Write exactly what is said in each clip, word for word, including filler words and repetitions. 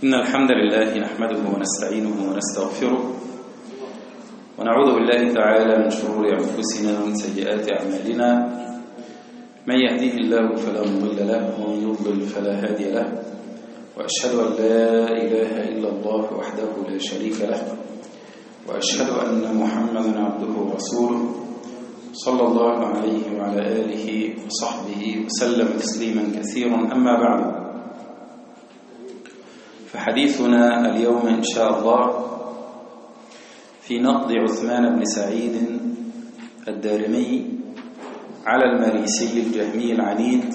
إن الحمد لله نحمده ونستعينه ونستغفره ونعوذ بالله تعالى من شرور أنفسنا ومن سيئات أعمالنا. من يهديه الله فلا مضل له ومن يضلل فلا هادي له، وأشهد أن لا إله إلا الله وحده لا شريك له، وأشهد أن محمدا عبده ورسوله صلى الله عليه وعلى آله وصحبه وسلم تسليما كثيرا. أما بعد، فحديثنا اليوم إن شاء الله في نقد عثمان بن سعيد الدارمي على المريسي الجهمي العنيد،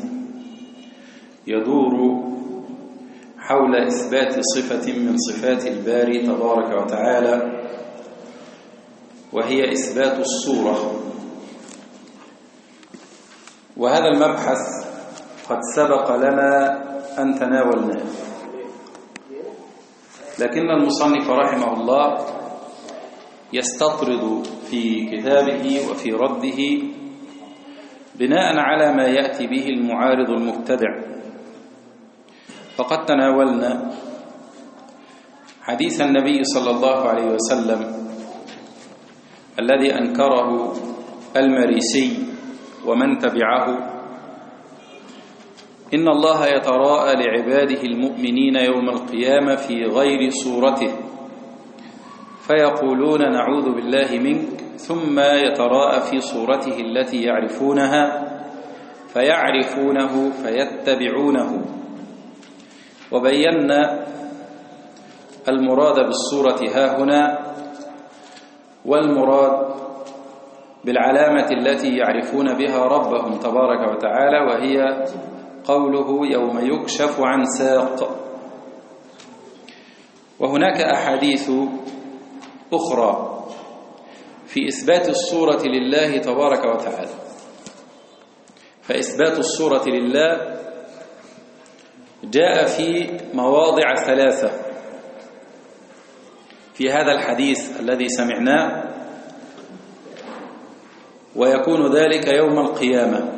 يدور حول إثبات صفة من صفات الباري تبارك وتعالى، وهي إثبات الصورة. وهذا المبحث قد سبق لنا أن تناولناه، لكن المصنف رحمه الله يستطرد في كتابه وفي رده بناء على ما يأتي به المعارض المبتدع. فقد تناولنا حديث النبي صلى الله عليه وسلم الذي أنكره المريسي ومن تبعه: إن الله يتراءى لعباده المؤمنين يوم القيامة في غير صورته فيقولون نعوذ بالله منك، ثم يتراءى في صورته التي يعرفونها فيعرفونه فيتبعونه. وبينا المراد بالصورة هاهنا، والمراد بالعلامة التي يعرفون بها ربهم تبارك وتعالى، وهي قوله يوم يكشف عن ساق. وهناك أحاديث أخرى في إثبات الصورة لله تبارك وتعالى. فإثبات الصورة لله جاء في مواضع ثلاثة في هذا الحديث الذي سمعناه، ويكون ذلك يوم القيامة،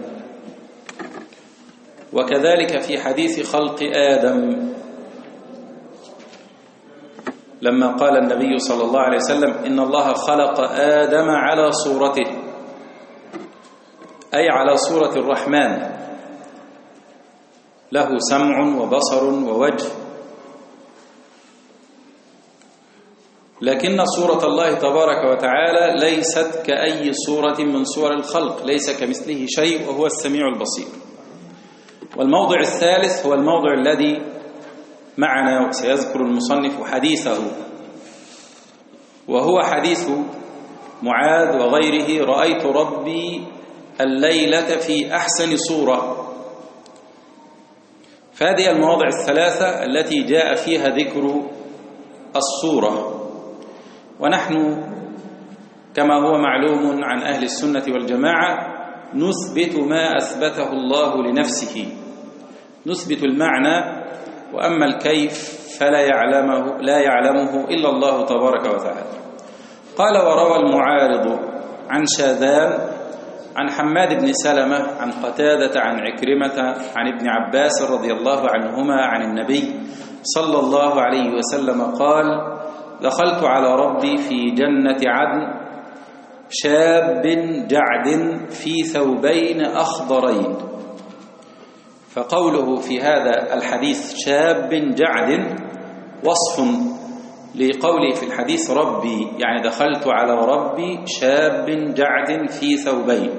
وكذلك في حديث خلق آدم لما قال النبي صلى الله عليه وسلم إن الله خلق آدم على صورته، أي على صورة الرحمن، له سمع وبصر ووجه. لكن صورة الله تبارك وتعالى ليست كأي صورة من صور الخلق، ليس كمثله شيء وهو السميع البصير. والموضع الثالث هو الموضع الذي معنا، وسيذكر المصنف حديثه، وهو حديث معاذ وغيره: رأيت ربي الليلة في أحسن صورة. فهذه المواضع الثلاثة التي جاء فيها ذكر الصورة. ونحن كما هو معلوم عن أهل السنة والجماعة نثبت ما أثبته الله لنفسه، نثبت المعنى، وأما الكيف فلا يعلمه لا يعلمه إلا الله تبارك وتعالى. قال: وروى المعارض عن شاذان عن حماد بن سلمة عن قتادة عن عكرمة عن ابن عباس رضي الله عنهما عن النبي صلى الله عليه وسلم قال: دخلت على ربي في جنة عدن شاب جعد في ثوبين أخضرين. فقوله في هذا الحديث شاب جعد وصف لقوله في الحديث ربي، يعني دخلت على ربي شاب جعد في ثوبين.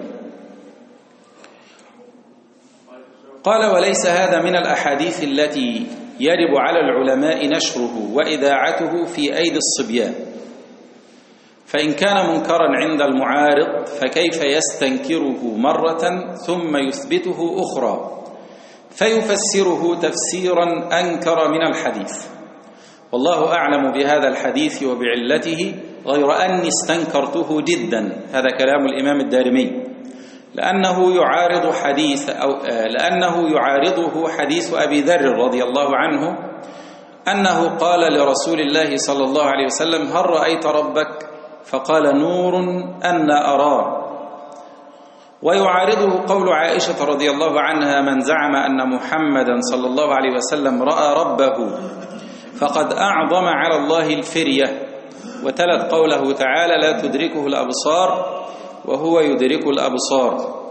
قال: وليس هذا من الأحاديث التي يجب على العلماء نشره وإذاعته في أيدي الصبيان، فإن كان منكرا عند المعارض فكيف يستنكره مرة ثم يثبته أخرى فيفسره تفسيرا أنكر من الحديث؟ والله أعلم بهذا الحديث وبعلته، غير أني استنكرته جدا. هذا كلام الإمام الدارمي، لأنه يعارض حديث أو لأنه يعارضه حديث أبي ذر رضي الله عنه أنه قال لرسول الله صلى الله عليه وسلم: هل رأيت ربك؟ فقال: نور أن أراه. ويعارضه قول عائشة رضي الله عنها: من زعم أن محمدا صلى الله عليه وسلم رأى ربه فقد أعظم على الله الفرية، وتلت قوله تعالى: لا تدركه الأبصار وهو يدرك الأبصار.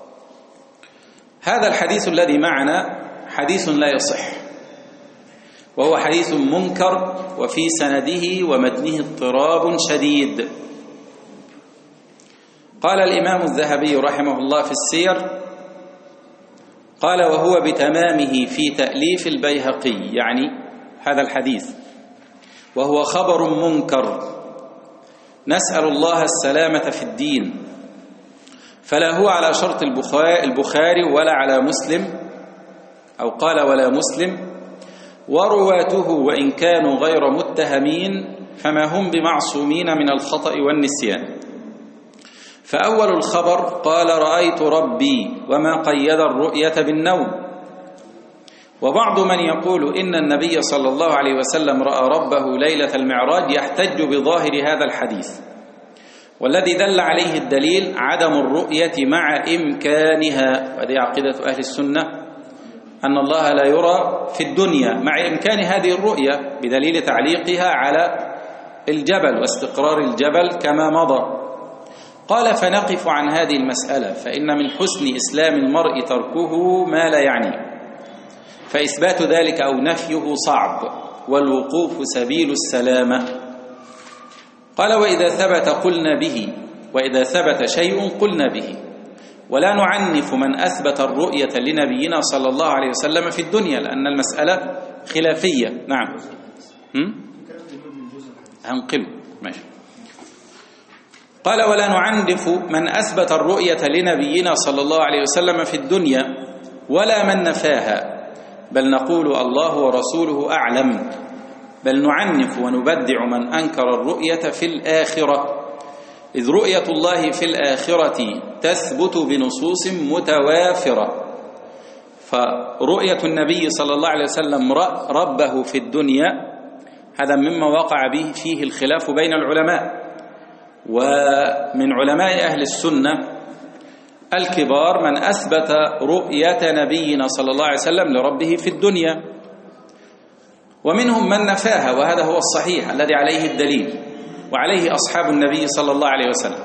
هذا الحديث الذي معنا حديث لا يصح، وهو حديث منكر، وفي سنده ومتنه اضطراب شديد. قال الإمام الذهبي رحمه الله في السير، قال: وهو بتمامه في تأليف البيهقي، يعني هذا الحديث، وهو خبر منكر، نسأل الله السلامة في الدين، فلا هو على شرط البخاري ولا على مسلم، أو قال ولا مسلم، ورواته وإن كانوا غير متهمين فما هم بمعصومين من الخطأ والنسيان. فأول الخبر قال: رأيت ربي، وما قيد الرؤية بالنوم. وبعض من يقول إن النبي صلى الله عليه وسلم رأى ربه ليلة المعراج يحتج بظاهر هذا الحديث، والذي دل عليه الدليل عدم الرؤية مع إمكانها، وهذه عقيدة أهل السنة، أن الله لا يرى في الدنيا مع إمكان هذه الرؤية، بدليل تعليقها على الجبل واستقرار الجبل كما مضى. قال: فنقف عن هذه المسألة، فإن من حسن إسلام المرء تركه ما لا يعنيه، فإثبات ذلك أو نفيه صعب، والوقوف سبيل السلامة. قال: وإذا ثبت قلنا به، وإذا ثبت شيء قلنا به، ولا نعنف من أثبت الرؤية لنبينا صلى الله عليه وسلم في الدنيا، لأن المسألة خلافية. نعم، هنقل ماشي. قال: ولا نعنف من أثبت الرؤية لنبينا صلى الله عليه وسلم في الدنيا ولا من نفاها، بل نقول الله ورسوله أعلم، بل نعنف ونبدع من أنكر الرؤية في الآخرة، إذ رؤية الله في الآخرة تثبت بنصوص متوافرة. فرؤية النبي صلى الله عليه وسلم ربه في الدنيا هذا مما وقع به فيه الخلاف بين العلماء، ومن علماء أهل السنة الكبار من أثبت رؤية نبينا صلى الله عليه وسلم لربه في الدنيا، ومنهم من نفاها، وهذا هو الصحيح الذي عليه الدليل وعليه أصحاب النبي صلى الله عليه وسلم.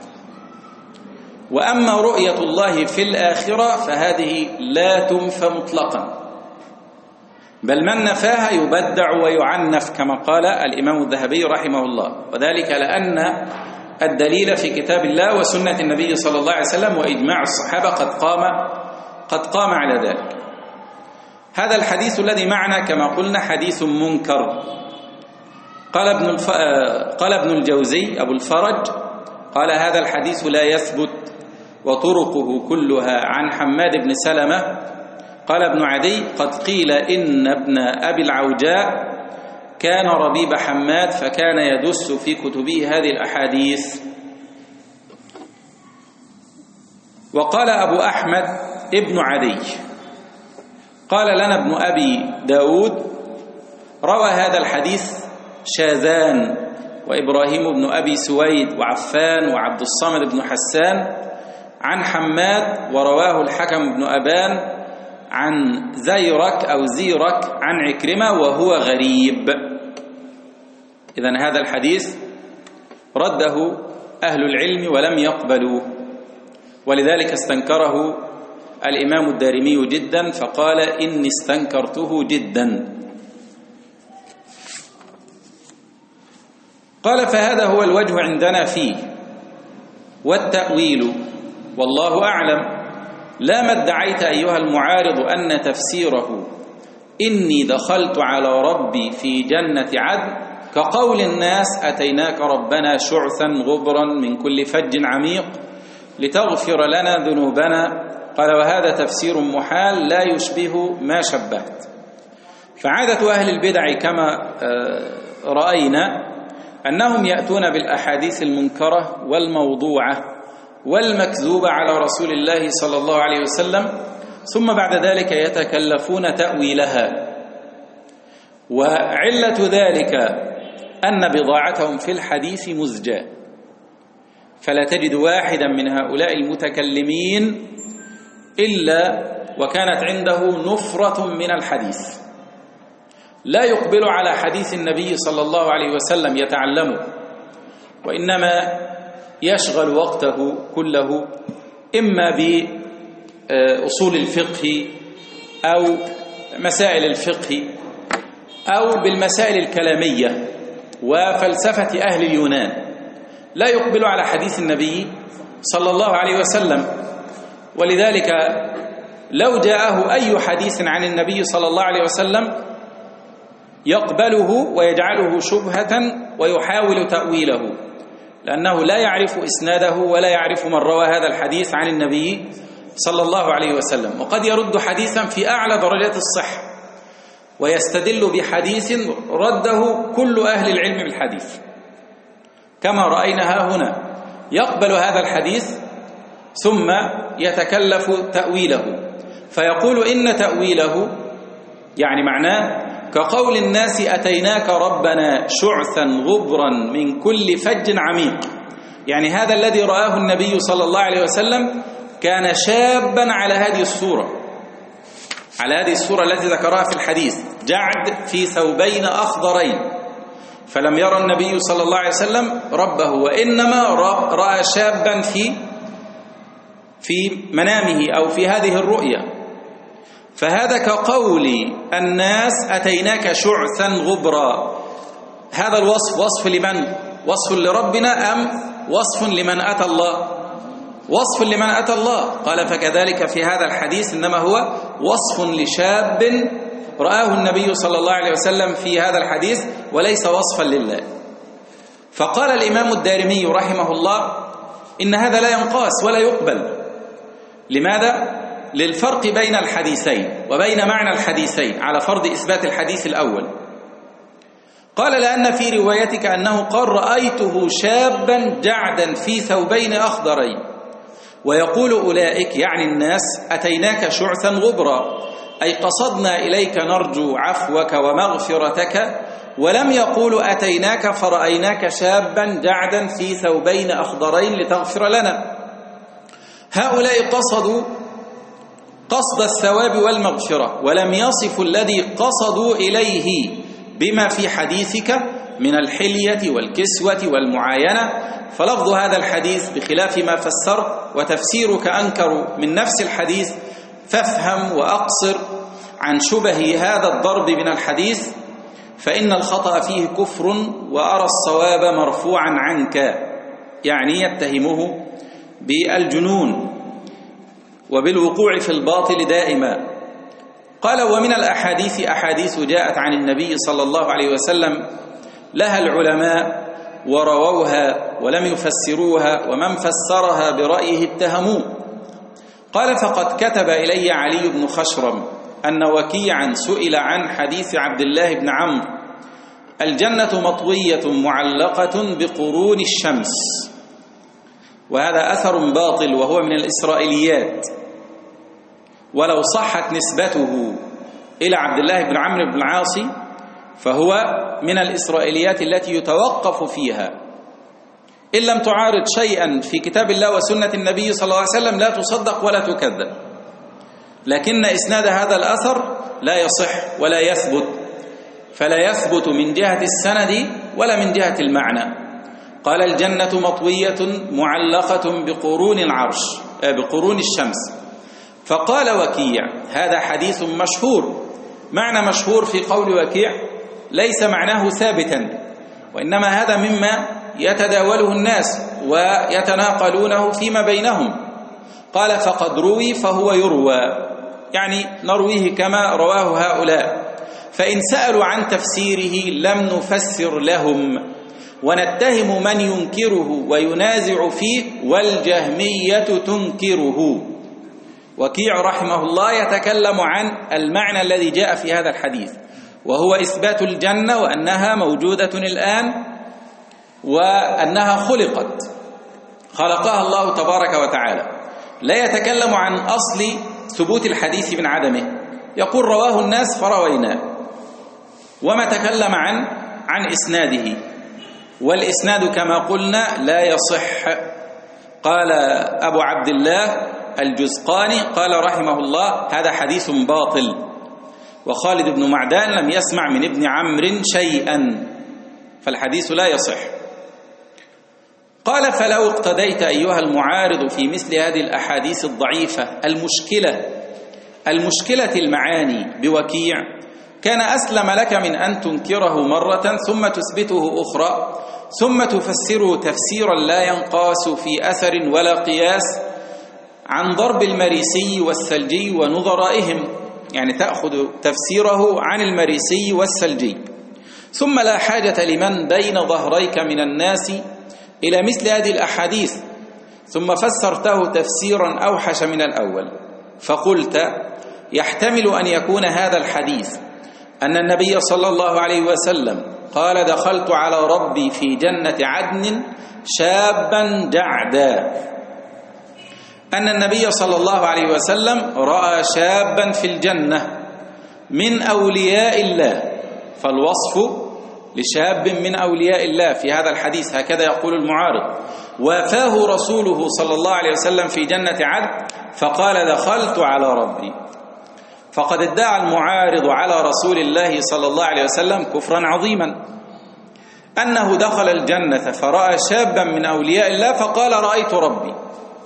وأما رؤية الله في الآخرة فهذه لا تنفى مطلقا، بل من نفاها يبدع ويعنف كما قال الإمام الذهبي رحمه الله، وذلك لأن الدليل في كتاب الله وسنة النبي صلى الله عليه وسلم وإجماع الصحابة قد قام قد قام على ذلك. هذا الحديث الذي معنا كما قلنا حديث منكر. قال ابن الف... قال ابن الجوزي أبو الفرج، قال: هذا الحديث لا يثبت، وطرقه كلها عن حماد بن سلمة. قال ابن عدي: قد قيل إن ابن أبي العوجاء كان ربيب حماد، فكان يدس في كتبه هذه الأحاديث. وقال أبو أحمد ابن عدي: قال لنا ابن أبي داود: روى هذا الحديث شاذان، وإبراهيم بن أبي سويد، وعفان، وعبد الصمد بن حسان عن حماد، ورواه الحكم بن أبان عن زيرك أو زيرك عن عكرمة، وهو غريب. إذن هذا الحديث رده أهل العلم ولم يقبلوه، ولذلك استنكره الإمام الدارمي جدا، فقال: إني استنكرته جدا. قال: فهذا هو الوجه عندنا فيه، والتأويل والله أعلم، لا ما ادعيت أيها المعارض أن تفسيره إني دخلت على ربي في جنة عدن كقول الناس أتيناك ربنا شعثا غبرا من كل فج عميق لتغفر لنا ذنوبنا. قال: وهذا تفسير محال لا يشبه ما شبهت. فعادة أهل البدع كما رأينا أنهم يأتون بالأحاديث المنكرة والموضوعة والمكذوبة على رسول الله صلى الله عليه وسلم، ثم بعد ذلك يتكلفون تأويلها. وعلة ذلك أن بضاعتهم في الحديث مزجاة، فلا تجد واحدا من هؤلاء المتكلمين إلا وكانت عنده نفرة من الحديث، لا يقبل على حديث النبي صلى الله عليه وسلم يتعلمه، وإنما يشغل وقته كله إما بأصول الفقه أو مسائل الفقه أو بالمسائل الكلامية وفلسفة أهل اليونان، لا يقبل على حديث النبي صلى الله عليه وسلم. ولذلك لو جاءه أي حديث عن النبي صلى الله عليه وسلم يقبله ويجعله شبهة ويحاول تأويله، لأنه لا يعرف إسناده ولا يعرف من روى هذا الحديث عن النبي صلى الله عليه وسلم. وقد يرد حديثا في أعلى درجات الصحة ويستدل بحديث رده كل أهل العلم بالحديث، كما رأينا هنا. يقبل هذا الحديث ثم يتكلف تأويله، فيقول إن تأويله يعني معناه كقول الناس أتيناك ربنا شعثا غبرا من كل فج عميق، يعني هذا الذي رآه النبي صلى الله عليه وسلم كان شابا على هذه الصورة، على هذه الصورة التي ذكرها في الحديث، جعد في ثوبين أخضرين، فلم يرى النبي صلى الله عليه وسلم ربه، وإنما رأى شابا في في منامه أو في هذه الرؤيا. فهذا كقول الناس أتيناك شعثا غبرا. هذا الوصف وصف لمن؟ وصف لربنا أم وصف لمن أتى الله؟ وصف لمن أتى الله. قال فكذلك في هذا الحديث إنما هو وصف لشاب رآه النبي صلى الله عليه وسلم في هذا الحديث وليس وصفا لله. فقال الإمام الدارمي رحمه الله إن هذا لا ينقاس ولا يقبل. لماذا؟ للفرق بين الحديثين وبين معنى الحديثين على فرض إثبات الحديث الأول. قال لأن في روايتك أنه قال رأيته شابا جعدا في ثوبين أخضرين، ويقول أولئك يعني الناس أتيناك شعثا غبرا، أي قصدنا إليك نرجو عفوك ومغفرتك، ولم يقول أتيناك فرأيناك شابا جعدا في ثوبين أخضرين لتغفر لنا. هؤلاء قصدوا قصد الثواب والمغفرة، ولم يصفوا الذي قصدوا إليه بما في حديثك من الحلية والكسوة والمعاينة. فلفظ هذا الحديث بخلاف ما فسر وتفسيرك أنكر من نفس الحديث، فافهم وأقصر عن شبه هذا الضرب من الحديث، فإن الخطأ فيه كفر وأرى الصواب مرفوعا عنك، يعني يتهمه بالجنون وبالوقوع في الباطل دائما. قال ومن الأحاديث أحاديث جاءت عن النبي صلى الله عليه وسلم لها العلماء ورووها ولم يفسروها، ومن فسرها برأيه اتهموه. قال فقد كتب إلي علي بن خشرم أن وكيعا سئل عن حديث عبد الله بن عمرو الجنة مطوية معلقة بقرون الشمس، وهذا أثر باطل وهو من الإسرائيليات، ولو صحت نسبته إلى عبد الله بن عمرو بن العاص فهو من الإسرائيليات التي يتوقف فيها. إن لم تعارض شيئا في كتاب الله وسنة النبي صلى الله عليه وسلم لا تصدق ولا تكذب، لكن إسناد هذا الأثر لا يصح ولا يثبت، فلا يثبت من جهة السند ولا من جهة المعنى. قال الجنة مطوية معلقة بقرون العرش بقرون الشمس. فقال وكيع هذا حديث مشهور. معنى مشهور في قول وكيع ليس معناه ثابتا، وإنما هذا مما يتداوله الناس ويتناقلونه فيما بينهم. قال فقد روي فهو يروى، يعني نرويه كما رواه هؤلاء، فإن سألوا عن تفسيره لم نفسر لهم، ونتهم من ينكره وينازع فيه والجهمية تنكره. وكيع رحمه الله يتكلم عن المعنى الذي جاء في هذا الحديث، وهو إثبات الجنة وأنها موجودة الآن وأنها خلقت خلقها الله تبارك وتعالى. لا يتكلم عن أصل ثبوت الحديث من عدمه، يقول رواه الناس فرويناه، وما تكلم عن عن إسناده، والإسناد كما قلنا لا يصح. قال أبو عبد الله الجزقاني قال رحمه الله هذا حديث باطل. وخالد بن معدان لم يسمع من ابن عمرو شيئا، فالحديث لا يصح. قال: فلو اقتديت أيها المعارض في مثل هذه الأحاديث الضعيفة المشكلة المشكلة المعاني بوكيع، كان أسلم لك من أن تنكره مرة ثم تثبته أخرى، ثم تفسره تفسيرا لا ينقاس في أثر ولا قياس عن ضرب المريسي والثلجي ونظرائهم، يعني تأخذ تفسيره عن المريسي والثلجي، ثم لا حاجة لمن بين ظهريك من الناس إلى مثل هذه الأحاديث، ثم فسرته تفسيرا أوحش من الأول، فقلت: يحتمل أن يكون هذا الحديث أن النبي صلى الله عليه وسلم قال: دخلت على ربي في جنة عدن شابا جعدا، أن النبي صلى الله عليه وسلم رأى شابا في الجنة من أولياء الله، فالوصف لشاب من أولياء الله في هذا الحديث، هكذا يقول المعارض، وافاه رسوله صلى الله عليه وسلم في جنة عدن فقال: دخلت على ربي. فقد ادعى المعارض على رسول الله صلى الله عليه وسلم كفرا عظيما، أنه دخل الجنة فرأى شابا من أولياء الله فقال: رأيت ربي.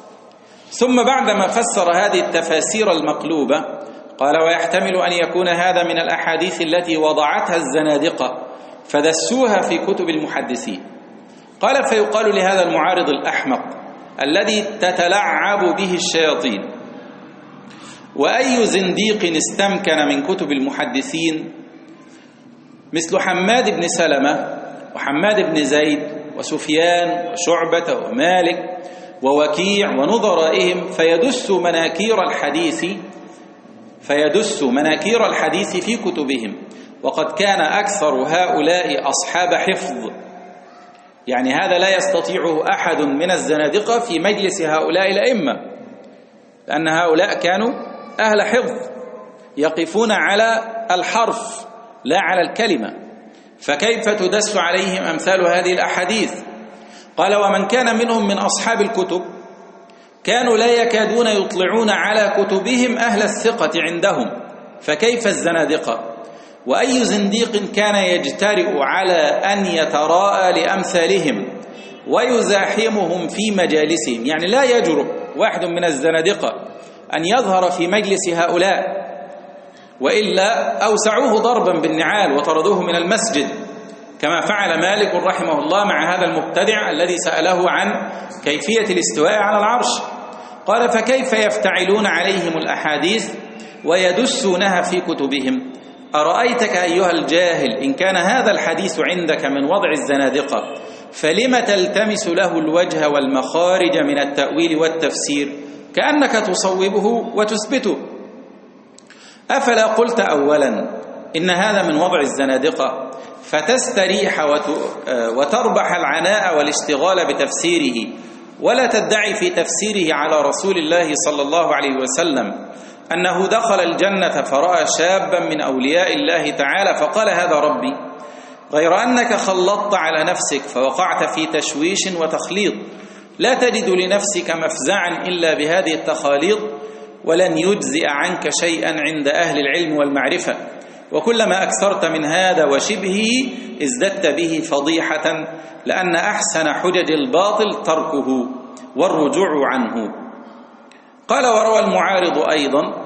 ثم بعدما فسر هذه التفاسير المقلوبة قال: ويحتمل أن يكون هذا من الأحاديث التي وضعتها الزنادقة فدسوها في كتب المحدثين. قال: فيقال لهذا المعارض الأحمق الذي تتلعب به الشياطين: وأي زنديق استمكن من كتب المحدثين مثل حماد بن سلمة وحماد بن زيد وسفيان وشعبة ومالك ووكيع ونظرائهم فيدس مناكير الحديث فيدس مناكير الحديث في كتبهم، وقد كان أكثر هؤلاء أصحاب حفظ، يعني هذا لا يستطيعه أحد من الزنادقة في مجلس هؤلاء الأئمة، لأن هؤلاء كانوا أهل حفظ يقفون على الحرف لا على الكلمة، فكيف تدس عليهم أمثال هذه الأحاديث؟ قال: ومن كان منهم من أصحاب الكتب كانوا لا يكادون يطلعون على كتبهم أهل الثقة عندهم، فكيف الزنادقة؟ وأي زنديق كان يجترئ على أن يتراءى لأمثالهم ويزاحمهم في مجالسهم، يعني لا يجرؤ واحد من الزنادقة أن يظهر في مجلس هؤلاء، وإلا أوسعوه ضربا بالنعال وطردوه من المسجد، كما فعل مالك رحمه الله مع هذا المبتدع الذي سأله عن كيفية الاستواء على العرش. قال: فكيف يفتعلون عليهم الأحاديث ويدسونها في كتبهم؟ أرأيتك أيها الجاهل إن كان هذا الحديث عندك من وضع الزنادقة، فلم تلتمس له الوجه والمخارج من التأويل والتفسير كأنك تصوبه وتثبته؟ أفلا قلت أولا إن هذا من وضع الزنادقة فتستريح وتربح العناء والاشتغال بتفسيره، ولا تدعي في تفسيره على رسول الله صلى الله عليه وسلم أنه دخل الجنة فرأى شابا من أولياء الله تعالى فقال: هذا ربي، غير أنك خلطت على نفسك فوقعت في تشويش وتخليط لا تجد لنفسك مفزعا إلا بهذه التخاليط، ولن يجزئ عنك شيئا عند أهل العلم والمعرفة، وكلما أكثرت من هذا وشبهه ازددت به فضيحة، لأن أحسن حجج الباطل تركه والرجوع عنه. قال: وروى المعارض أيضا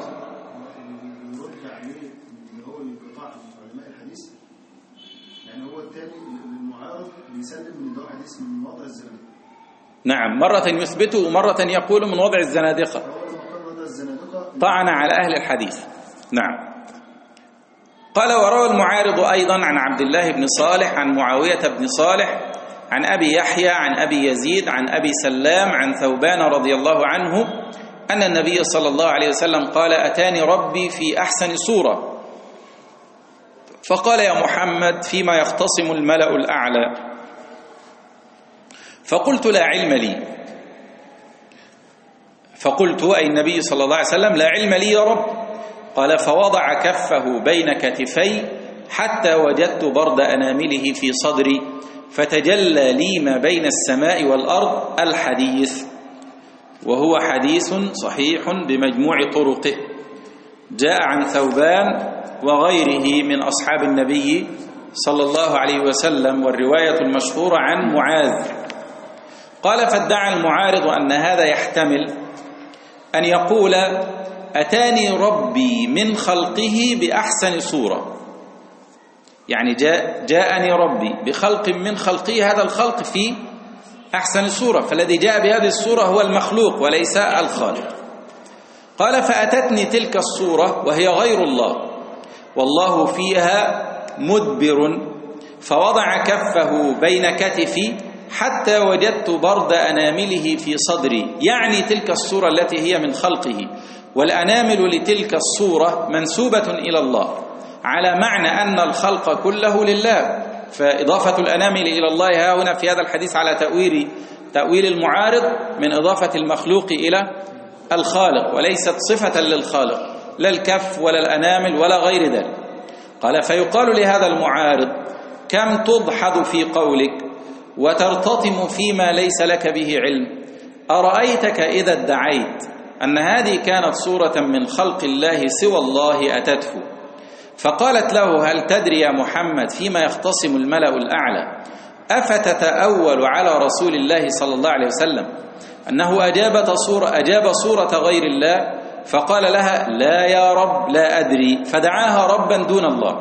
نعم، مرة يثبته ومرة يقول من وضع الزنادقة، طعن على أهل الحديث. نعم. قال: وروى المعارض أيضا عن عبد الله بن صالح عن معاوية بن صالح عن أبي يحيى عن أبي يزيد عن أبي سلام عن ثوبان رضي الله عنه أن النبي صلى الله عليه وسلم قال: أتاني ربي في أحسن صورة فقال: يا محمد فيما يختصم الملأ الأعلى؟ فقلت: لا علم لي. فقلت: أي النبي صلى الله عليه وسلم: لا علم لي يا رب. قال: فوضع كفه بين كتفي حتى وجدت برد أنامله في صدري فتجلى لي ما بين السماء والأرض الحديث، وهو حديث صحيح بمجموع طرقه. جاء عن ثوبان وغيره من أصحاب النبي صلى الله عليه وسلم، والرواية المشهورة عن معاذ قال: فادعى المعارض أن هذا يحتمل أن يقول: أتاني ربي من خلقه بأحسن صورة، يعني جاء جاءني ربي بخلق من خلقه، هذا الخلق في أحسن صورة، فالذي جاء بهذه الصورة هو المخلوق وليس الخالق. قال: فأتتني تلك الصورة وهي غير الله والله فيها مدبر، فوضع كفه بين كتفي حتى وجدت برد أنامله في صدري، يعني تلك الصورة التي هي من خلقه، والأنامل لتلك الصورة منسوبة إلى الله، على معنى أن الخلق كله لله، فإضافة الأنامل إلى الله ها هنا في هذا الحديث على تأويل تأويل المعارض من إضافة المخلوق إلى الخالق، وليست صفة للخالق، لا الكف ولا الأنامل ولا غير ذلك. قال: فيقال لهذا المعارض: كم تضحض في قولك وترتطم فيما ليس لك به علم، أرأيتك إذا ادعيت أن هذه كانت صورة من خلق الله سوى الله أتته. فقالت له: هل تدري يا محمد فيما يختصم الملأ الأعلى، أفتتأول على رسول الله صلى الله عليه وسلم أنه أجاب صورة, أجاب صورة غير الله؟ فقال لها: لا يا رب لا أدري، فدعاها ربا دون الله.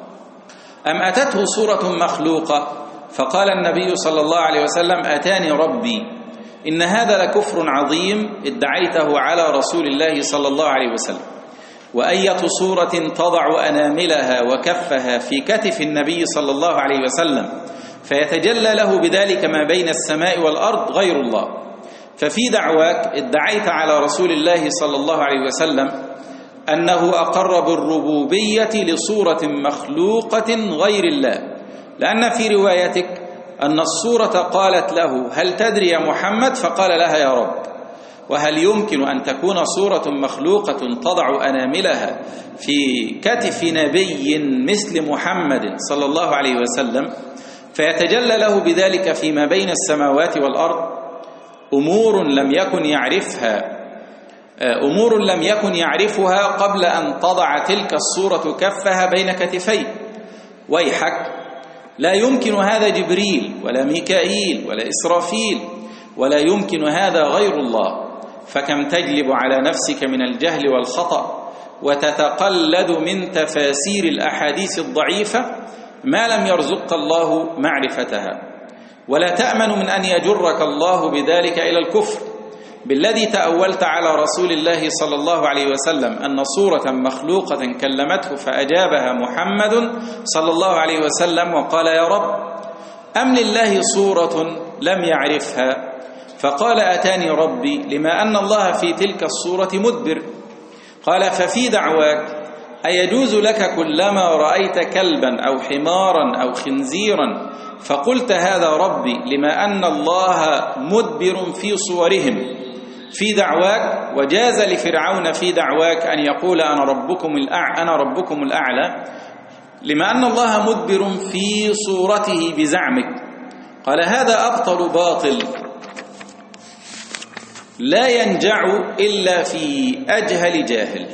أم أتته صورة مخلوقة؟ فقال النبي صلى الله عليه وسلم: أتاني ربي. إن هذا لكفر عظيم ادعيته على رسول الله صلى الله عليه وسلم. وأية صورة تضع أناملها وكفها في كتف النبي صلى الله عليه وسلم فيتجلى له بذلك ما بين السماء والأرض غير الله. ففي دعواك ادعيت على رسول الله صلى الله عليه وسلم أنه أقر بالربوبية لصورة مخلوقة غير الله، لأن في روايتك أن الصورة قالت له: هل تدري يا محمد؟ فقال لها: يا رب. وهل يمكن أن تكون صورة مخلوقة تضع أناملها في كتف نبي مثل محمد صلى الله عليه وسلم فيتجلى له بذلك فيما بين السماوات والأرض؟ أمور لم يكن يعرفها أمور لم يكن يعرفها قبل أن تضع تلك الصورة كفها بين كتفيه. ويحك، لا يمكن هذا جبريل ولا ميكائيل ولا إسرافيل، ولا يمكن هذا غير الله. فكم تجلب على نفسك من الجهل والخطأ وتتقلد من تفاسير الأحاديث الضعيفة ما لم يرزقك الله معرفتها، ولا تأمن من أن يجرك الله بذلك إلى الكفر بالذي تأولت على رسول الله صلى الله عليه وسلم أن صورة مخلوقة كلمته فأجابها محمد صلى الله عليه وسلم وقال: يا رب. أم لله صورة لم يعرفها فقال: أتاني ربي، لما أن الله في تلك الصورة مدبر. قال: ففي دعواك أيجوز لك كلما رأيت كلبا أو حمارا أو خنزيرا فقلت هذا ربي، لما أن الله مدبر في صورهم في دعواك؟ وجاز لفرعون في دعواك أن يقول أنا ربكم الأعلى أنا ربكم الأعلى لما أن الله مدبر في صورته بزعمك. قال: هذا أبطل باطل لا ينجع إلا في أجهل جاهل.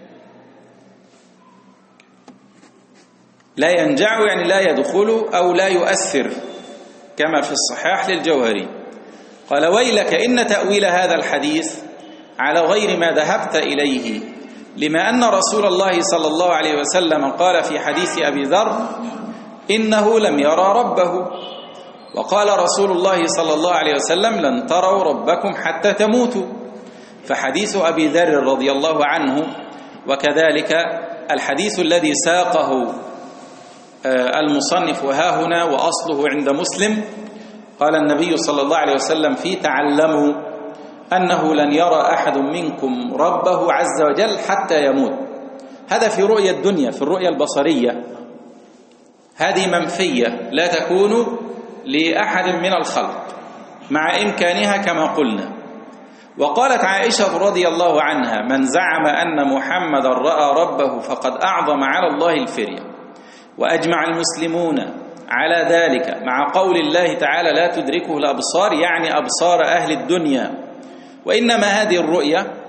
لا ينجع يعني لا يدخل أو لا يؤثر، كما في الصحاح للجوهري. قال: ويلك إن تأويل هذا الحديث على غير ما ذهبت إليه، لما أن رسول الله صلى الله عليه وسلم قال في حديث أبي ذر: إنه لم يرى ربه. وقال رسول الله صلى الله عليه وسلم: لن تروا ربكم حتى تموتوا. فحديث أبي ذر رضي الله عنه، وكذلك الحديث الذي ساقه المصنف ها هنا وأصله عند مسلم، قال النبي صلى الله عليه وسلم فيه: تعلموا أنه لن يرى أحد منكم ربه عز وجل حتى يموت. هذا في رؤية الدنيا، في الرؤية البصرية، هذه منفية لا تكون لأحد من الخلق مع إمكانها كما قلنا. وقالت عائشة رضي الله عنها: من زعم أن محمد رأى ربه فقد أعظم على الله الفرية. وأجمع المسلمون على ذلك مع قول الله تعالى: لا تدركه الأبصار، يعني أبصار أهل الدنيا. وإنما هذه الرؤية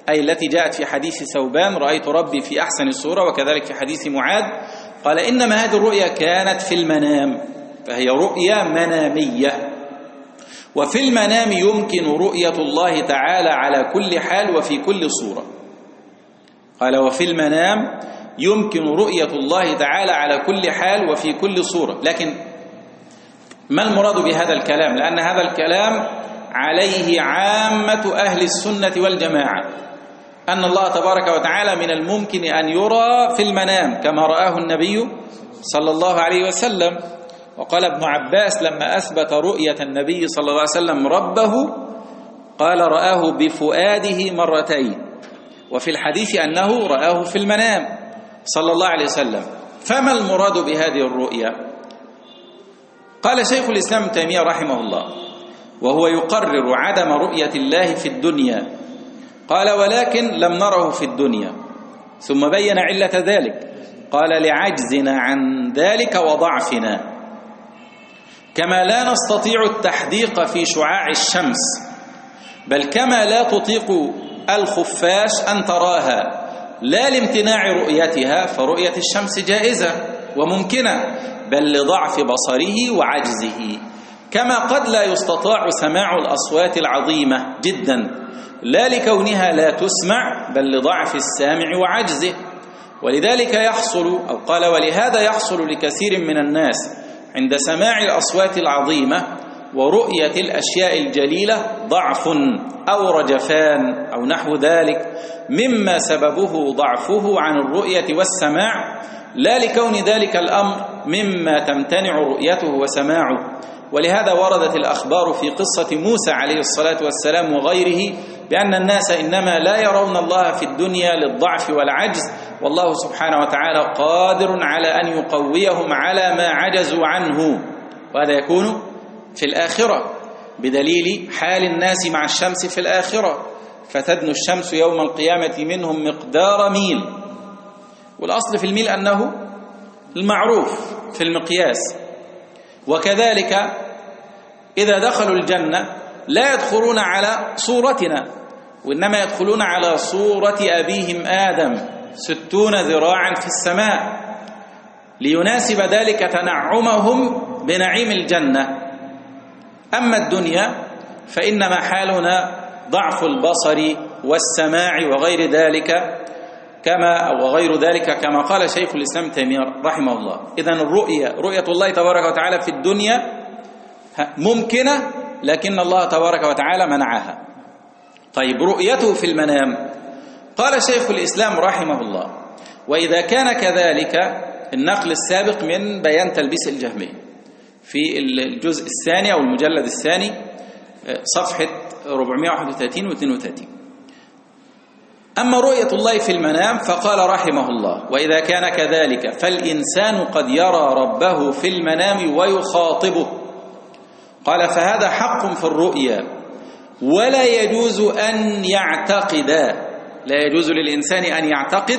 أي التي جاءت في حديث ثوبان رأيت ربي في أحسن صورة، وكذلك في حديث معاذ. قال إنما هذه الرؤيا كانت في المنام، فهي رؤيا منامية. وفي المنام يمكن رؤية الله تعالى على كل حال وفي كل صورة. قال وفي المنام يمكن رؤية الله تعالى على كل حال وفي كل صورة. لكن ما المراد بهذا الكلام؟ لأن هذا الكلام عليه عامة أهل السنة والجماعة، أن الله تبارك وتعالى من الممكن أن يرى في المنام كما رآه النبي صلى الله عليه وسلم. وقال ابن عباس لما أثبت رؤية النبي صلى الله عليه وسلم ربه قال رآه بفؤاده مرتين، وفي الحديث أنه رآه في المنام صلى الله عليه وسلم. فما المراد بهذه الرؤية؟ قال شيخ الإسلام ابن تيمية رحمه الله وهو يقرر عدم رؤية الله في الدنيا، قال ولكن لم نره في الدنيا، ثم بين علة ذلك قال لعجزنا عن ذلك وضعفنا، كما لا نستطيع التحديق في شعاع الشمس، بل كما لا تطيق الخفاش أن تراها لا لامتناع رؤيتها، فرؤية الشمس جائزة وممكنة، بل لضعف بصره وعجزه، كما قد لا يستطاع سماع الأصوات العظيمة جدا لا لكونها لا تسمع، بل لضعف السامع وعجزه. ولذلك يحصل أو قال ولهذا يحصل لكثير من الناس عند سماع الأصوات العظيمة ورؤية الأشياء الجليلة ضعف أو رجفان أو نحو ذلك، مما سببه ضعفه عن الرؤية والسماع، لا لكون ذلك الأمر مما تمتنع رؤيته وسماعه. ولهذا وردت الأخبار في قصة موسى عليه الصلاة والسلام وغيره بأن الناس إنما لا يرون الله في الدنيا للضعف والعجز، والله سبحانه وتعالى قادر على أن يقويهم على ما عجزوا عنه، وهذا يكون في الآخرة بدليل حال الناس مع الشمس في الآخرة، فتدنو الشمس يوم القيامة منهم مقدار ميل، والأصل في الميل أنه المعروف في المقياس. وكذلك إذا دخلوا الجنة لا يدخلون على صورتنا، وإنما يدخلون على صورة أبيهم آدم ستون ذراعا في السماء، ليناسب ذلك تنعمهم بنعيم الجنة. أما الدنيا فإنما حالنا ضعف البصر والسماع وغير ذلك، كما وغير ذلك كما قال شيخ الإسلام تيمية رحمه الله. إذن الرؤية رؤية الله تبارك وتعالى في الدنيا ممكنة، لكن الله تبارك وتعالى منعها. طيب رؤيته في المنام، قال شيخ الإسلام رحمه الله وإذا كان كذلك، النقل السابق من بيان تلبيس الجهمية في الجزء الثاني أو المجلد الثاني صفحة أربعمائة وواحد وثلاثين و اثنين وثلاثين. أما رؤية الله في المنام فقال رحمه الله وإذا كان كذلك فالإنسان قد يرى ربه في المنام ويخاطبه. قال فهذا حق في الرؤيا، ولا يجوز أن يعتقد لا يجوز للإنسان أن يعتقد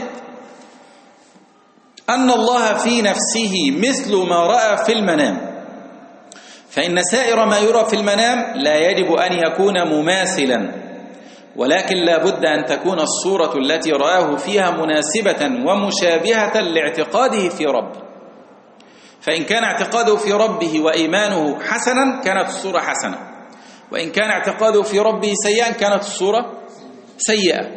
أن الله في نفسه مثل ما رأى في المنام، فإن سائر ما يرى في المنام لا يجب أن يكون مماثلا، ولكن لا بد أن تكون الصورة التي رآه فيها مناسبة ومشابهة لاعتقاده في ربه. فإن كان اعتقاده في ربه وإيمانه حسنا كانت الصورة حسنة، وإن كان اعتقاده في ربه سيئا كانت الصورة سيئة.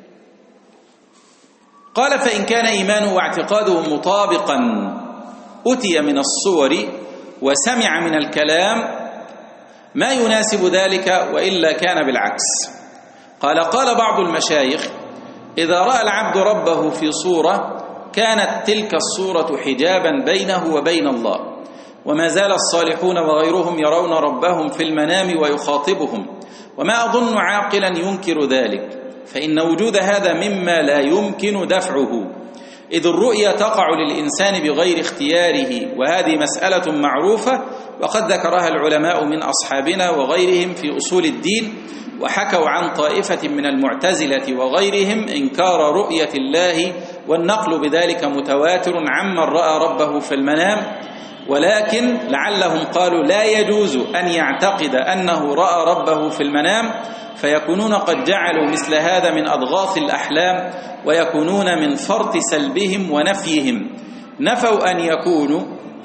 قال فإن كان إيمانه واعتقاده مطابقا أتي من الصور وسمع من الكلام ما يناسب ذلك، وإلا كان بالعكس. قال قال بعض المشايخ إذا رأى العبد ربه في صورة كانت تلك الصورة حجابا بينه وبين الله، وما زال الصالحون وغيرهم يرون ربهم في المنام ويخاطبهم، وما أظن عاقلا ينكر ذلك، فإن وجود هذا مما لا يمكن دفعه، إذ الرؤيا تقع للإنسان بغير اختياره، وهذه مسألة معروفة وقد ذكرها العلماء من أصحابنا وغيرهم في أصول الدين، وحكوا عن طائفة من المعتزلة وغيرهم إنكار رؤية الله، والنقل بذلك متواتر عمن رأى ربه في المنام، ولكن لعلهم قالوا لا يجوز أن يعتقد أنه رأى ربه في المنام، فيكونون قد جعلوا مثل هذا من أضغاث الأحلام، ويكونون من فرط سلبهم ونفيهم، نفوا أن يكونوا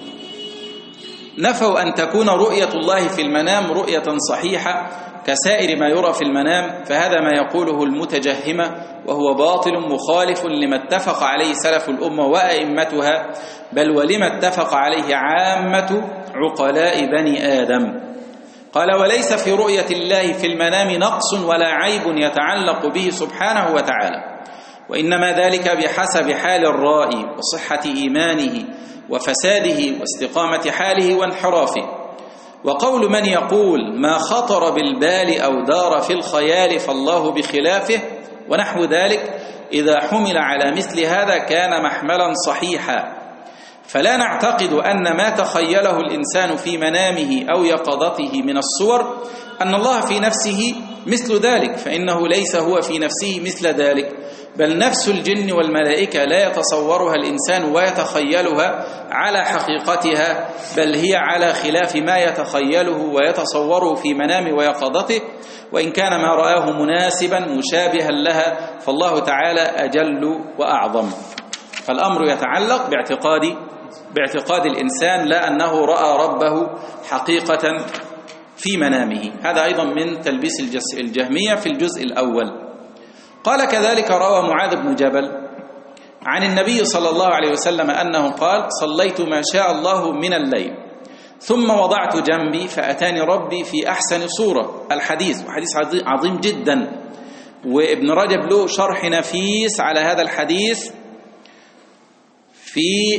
نفوا أن تكون رؤية الله في المنام رؤية صحيحة كسائر ما يرى في المنام، فهذا ما يقوله المتجهمة، وهو باطل مخالف لما اتفق عليه سلف الأمة وأئمتها، بل ولما اتفق عليه عامة عقلاء بني آدم. قال: وليس في رؤية الله في المنام نقص ولا عيب يتعلق به سبحانه وتعالى، وإنما ذلك بحسب حال الرائي وصحة إيمانه وفساده واستقامة حاله وانحرافه. وقول من يقول ما خطر بالبال أو دار في الخيال فالله بخلافه ونحو ذلك، إذا حمل على مثل هذا كان محملا صحيحا، فلا نعتقد أن ما تخيله الإنسان في منامه أو يقظته من الصور أن الله في نفسه مثل ذلك، فإنه ليس هو في نفسه مثل ذلك، بل نفس الجن والملائكة لا يتصورها الإنسان ويتخيلها على حقيقتها، بل هي على خلاف ما يتخيله ويتصوره في منام ويقظته، وإن كان ما رآه مناسبا مشابها لها، فالله تعالى أجل وأعظم. فالأمر يتعلق باعتقاد باعتقاد الإنسان، لا أنه رأى ربه حقيقة في منامه. هذا أيضا من تلبيس الجهمية في الجزء الأول. قال: كذلك روى معاذ بن جبل عن النبي صلى الله عليه وسلم أنه قال: صليت ما شاء الله من الليل ثم وضعت جنبي فأتاني ربي في أحسن صورة. الحديث وحديث عظيم جدا، وابن رجب له شرح نفيس على هذا الحديث في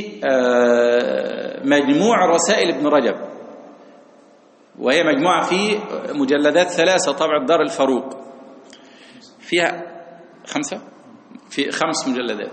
مجموع رسائل ابن رجب، وهي مجموعة في مجلدات ثلاثة طبع دار الفاروق، فيها خمسة في خمس مجلدات.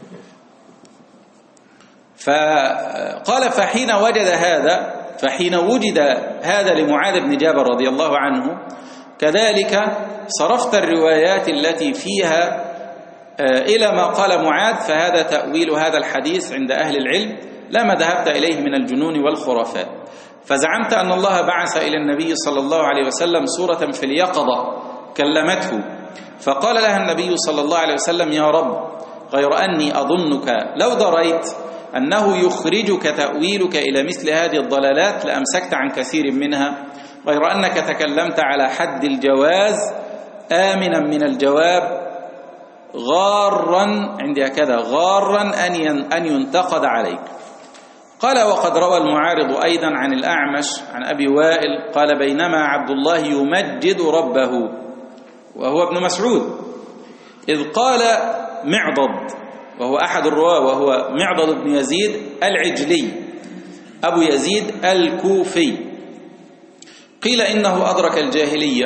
فقال: فحين وجد هذا فحين وجد هذا لمعاذ بن جبل رضي الله عنه، كذلك صرفت الروايات التي فيها إلى ما قال معاذ، فهذا تأويل هذا الحديث عند أهل العلم، لا ما ذهبت إليه من الجنون والخرافات. فزعمت أن الله بعث إلى النبي صلى الله عليه وسلم صورة في اليقظة كلمته، فقال لها النبي صلى الله عليه وسلم: يا رب، غير أني أظنك لو دريت أنه يخرجك تأويلك إلى مثل هذه الضلالات لأمسكت عن كثير منها، غير أنك تكلمت على حد الجواز آمنا من الجواب، غارا عندي كذا غارا أن ينتقد عليك. قال: وقد روى المعارض أيضا عن الأعمش عن أبي وائل قال: بينما عبد الله يمجد ربه وهو ابن مسعود، إذ قال معضد، وهو أحد الرواة، وهو معضد بن يزيد العجلي أبو يزيد الكوفي، قيل إنه أدرك الجاهلية.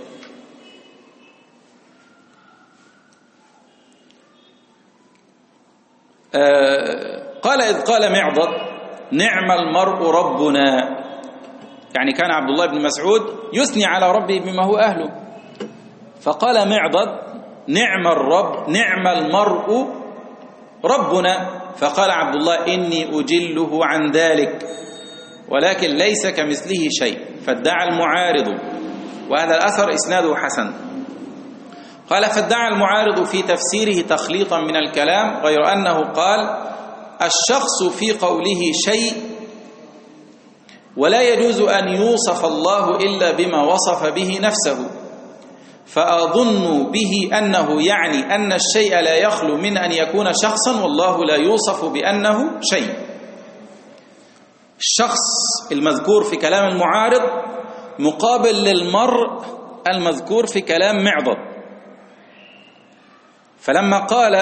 آه قال: إذ قال معضد: نعم المرء ربنا، يعني كان عبد الله بن مسعود يثني على ربه بما هو أهله، فقال معضد: نعم الرب نعم المرء ربنا، فقال عبد الله: إني أجله عن ذلك، ولكن ليس كمثله شيء. فادعى المعارض، وهذا الأثر إسناده حسن، قال: فادعى المعارض في تفسيره تخليطا من الكلام، غير أنه قال: الشخص في قوله شيء، ولا يجوز أن يوصف الله إلا بما وصف به نفسه، فأظن به أنه يعني أن الشيء لا يخلو من أن يكون شخصا، والله لا يوصف بأنه شيء. الشخص المذكور في كلام المعارض مقابل للمرء المذكور في كلام معضد. فلما قال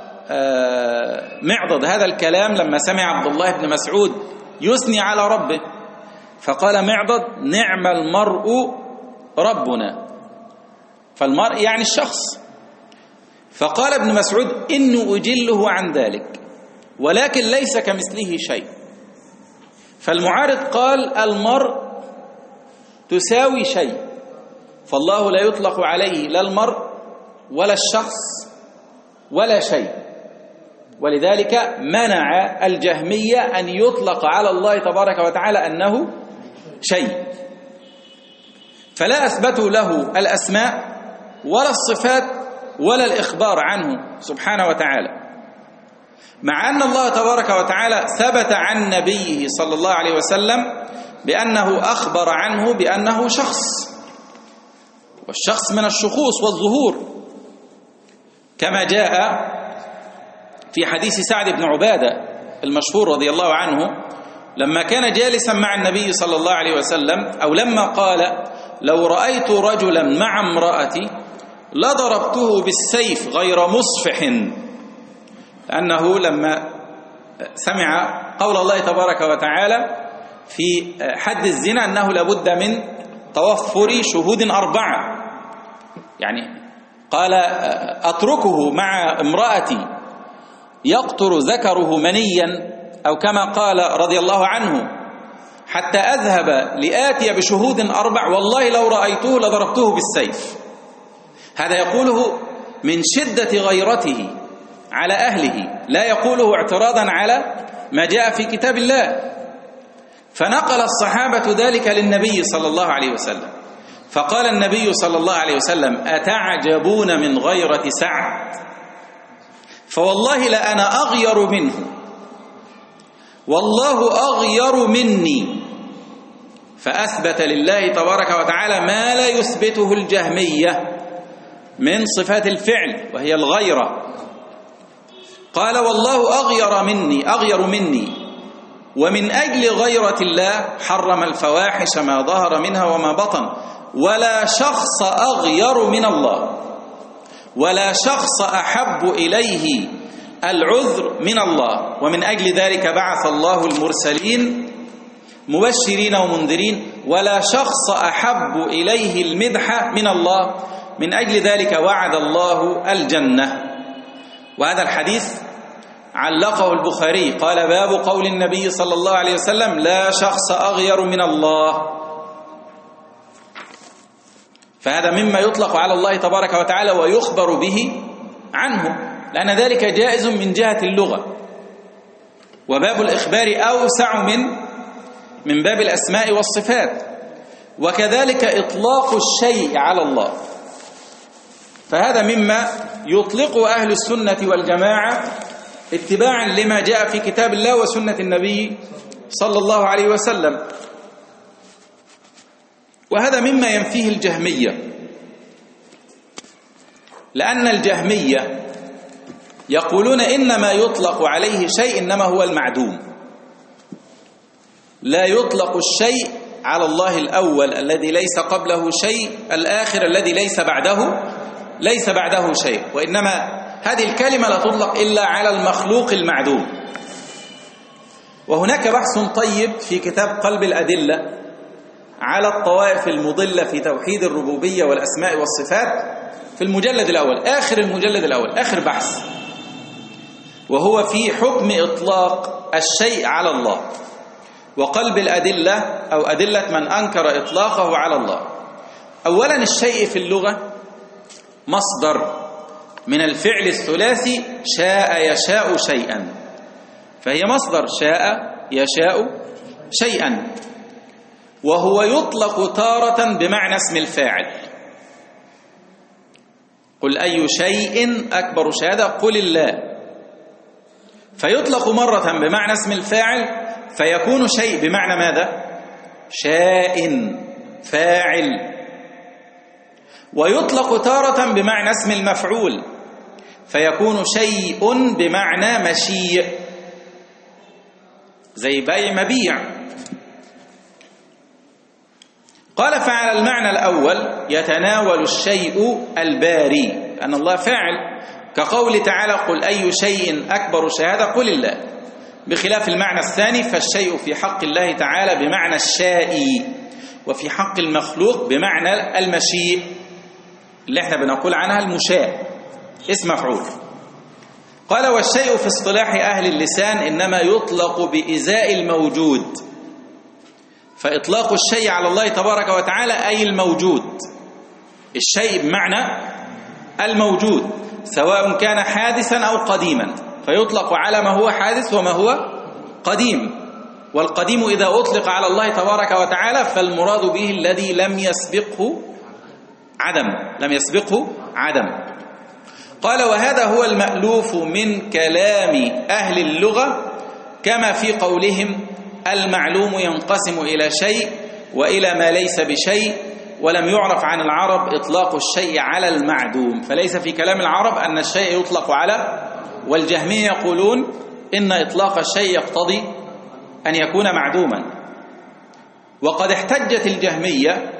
معضد هذا الكلام لما سمع عبد الله بن مسعود يثني على ربه، فقال معضد: نعم المرء ربنا، فالمرء يعني الشخص. فقال ابن مسعود: إني أجله عن ذلك، ولكن ليس كمثله شيء. فالمعارض قال: المرء تساوي شيء، فالله لا يطلق عليه لا المرء ولا الشخص ولا شيء، ولذلك منع الجهمية أن يطلق على الله تبارك وتعالى أنه شيء، فلا أثبتوا له الأسماء ولا الصفات ولا الإخبار عنه سبحانه وتعالى، مع أن الله تبارك وتعالى ثبت عن نبيه صلى الله عليه وسلم بأنه أخبر عنه بأنه شخص، والشخص من الشخوص والظهور، كما جاء في حديث سعد بن عبادة المشهور رضي الله عنه لما كان جالسا مع النبي صلى الله عليه وسلم، أو لما قال: لو رأيت رجلا مع امرأتي لضربته بالسيف غير مصفح، لأنه لما سمع قول الله تبارك وتعالى في حد الزنا أنه لابد من توفر شهود أربعة، يعني قال: أتركه مع امرأتي يقطر ذكره منيا، أو كما قال رضي الله عنه: حتى أذهب لآتي بشهود أربع والله لو رأيته لضربته بالسيف. هذا يقوله من شدة غيرته على أهله، لا يقوله اعتراضا على ما جاء في كتاب الله. فنقل الصحابة ذلك للنبي صلى الله عليه وسلم، فقال النبي صلى الله عليه وسلم: أتعجبون من غيرة سعد؟ فوالله لأنا أغير منه، والله أغير مني. فأثبت لله تبارك وتعالى ما لا يثبته الجهمية من صفات الفعل وهي الغيرة. قال: والله أغير مني أغير مني ومن أجل غيرة الله حرم الفواحش ما ظهر منها وما بطن، ولا شخص أغير من الله، ولا شخص أحب إليه العذر من الله، ومن أجل ذلك بعث الله المرسلين مبشرين ومنذرين، ولا شخص أحب إليه المدح من الله، من أجل ذلك وعد الله الجنة. وهذا الحديث علقه البخاري، قال: باب قول النبي صلى الله عليه وسلم: لا شخص أغير من الله. فهذا مما يطلق على الله تبارك وتعالى ويخبر به عنه، لأن ذلك جائز من جهة اللغة، وباب الإخبار أوسع من من باب الأسماء والصفات، وكذلك إطلاق الشيء على الله. فهذا مما يطلق أهل السنة والجماعة اتباعا لما جاء في كتاب الله وسنة النبي صلى الله عليه وسلم، وهذا مما ينفيه الجهمية، لأن الجهمية يقولون إنما يطلق عليه شيء إنما هو المعدوم، لا يطلق الشيء على الله الأول الذي ليس قبله شيء، الآخر الذي ليس بعده ليس بعده شيء، وإنما هذه الكلمة لا تطلق إلا على المخلوق المعدوم. وهناك بحث طيب في كتاب قلب الأدلة على الطوائف المضلة في توحيد الربوبية والأسماء والصفات في المجلد الأول، آخر المجلد الأول، آخر بحث، وهو في حكم إطلاق الشيء على الله، وقلب الأدلة أو أدلة من أنكر إطلاقه على الله. أولا، الشيء في اللغة مصدر من الفعل الثلاثي شاء يشاء شيئا، فهي مصدر شاء يشاء شيئا، وهو يطلق تارة بمعنى اسم الفاعل. قل أي شيء أكبر شهادة؟ قل الله. فيطلق مرة بمعنى اسم الفاعل فيكون شيء بمعنى ماذا؟ شاء فاعل. ويطلق تارة بمعنى اسم المفعول فيكون شيء بمعنى مشيء، زي بيع مبيع. قال: فعلى المعنى الأول يتناول الشيء الباري، أن الله فاعل، كقول تعالى: قل أي شيء أكبر شهادة؟ قل الله. بخلاف المعنى الثاني فالشيء في حق الله تعالى بمعنى الشائي، وفي حق المخلوق بمعنى المشيء اللي احنا بنقول عنها المشاء، اسم مفعول. قال: والشيء في اصطلاح أهل اللسان إنما يطلق بإزاء الموجود، فإطلاق الشيء على الله تبارك وتعالى أي الموجود، الشيء بمعنى الموجود، سواء كان حادثا أو قديما. فيطلق على ما هو حادث وما هو قديم. والقديم إذا أطلق على الله تبارك وتعالى فالمراد به الذي لم يسبقه عدم لم يسبقه عدم. قال وهذا هو المألوف من كلام أهل اللغة، كما في قولهم المعلوم ينقسم إلى شيء وإلى ما ليس بشيء، ولم يعرف عن العرب إطلاق الشيء على المعدوم، فليس في كلام العرب أن الشيء يطلق على. والجهمية يقولون إن إطلاق الشيء يقتضي أن يكون معدوما. وقد احتجت الجهمية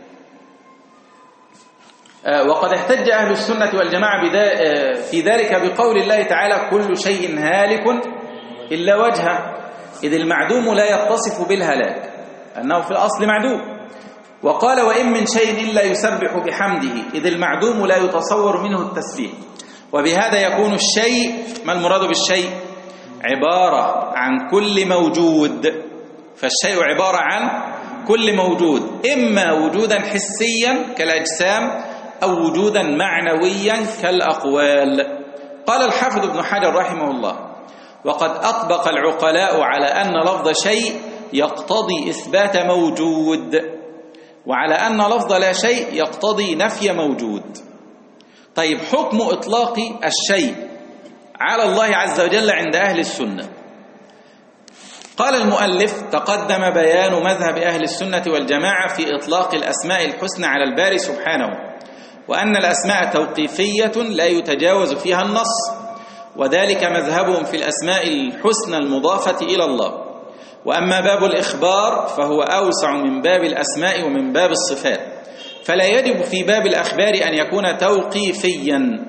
وقد احتج أهل السنة والجماعة في ذلك بقول الله تعالى كل شيء هالك إلا وجهه، إذ المعدوم لا يتصف بالهلاك أنه في الأصل معدوم. وقال وإن من شيء إلا يسبح بحمده، إذ المعدوم لا يتصور منه التسبيح. وبهذا يكون الشيء، ما المراد بالشيء؟ عبارة عن كل موجود، فالشيء عبارة عن كل موجود، إما وجودا حسيا كالأجسام أو وجودا معنويا كالأقوال. قال الحافظ ابن حجر رحمه الله وقد أطبق العقلاء على أن لفظ شيء يقتضي إثبات موجود، وعلى أن لفظ لا شيء يقتضي نفي موجود. طيب حكم إطلاق الشيء على الله عز وجل عند أهل السنة. قال المؤلف تقدم بيان مذهب أهل السنة والجماعة في إطلاق الأسماء الحسنى على الباري سبحانه، وأن الأسماء توقيفية لا يتجاوز فيها النص، وذلك مذهبهم في الأسماء الحسنى المضافة إلى الله. وأما باب الإخبار فهو أوسع من باب الأسماء ومن باب الصفات، فلا يجب في باب الأخبار أن يكون توقيفيا،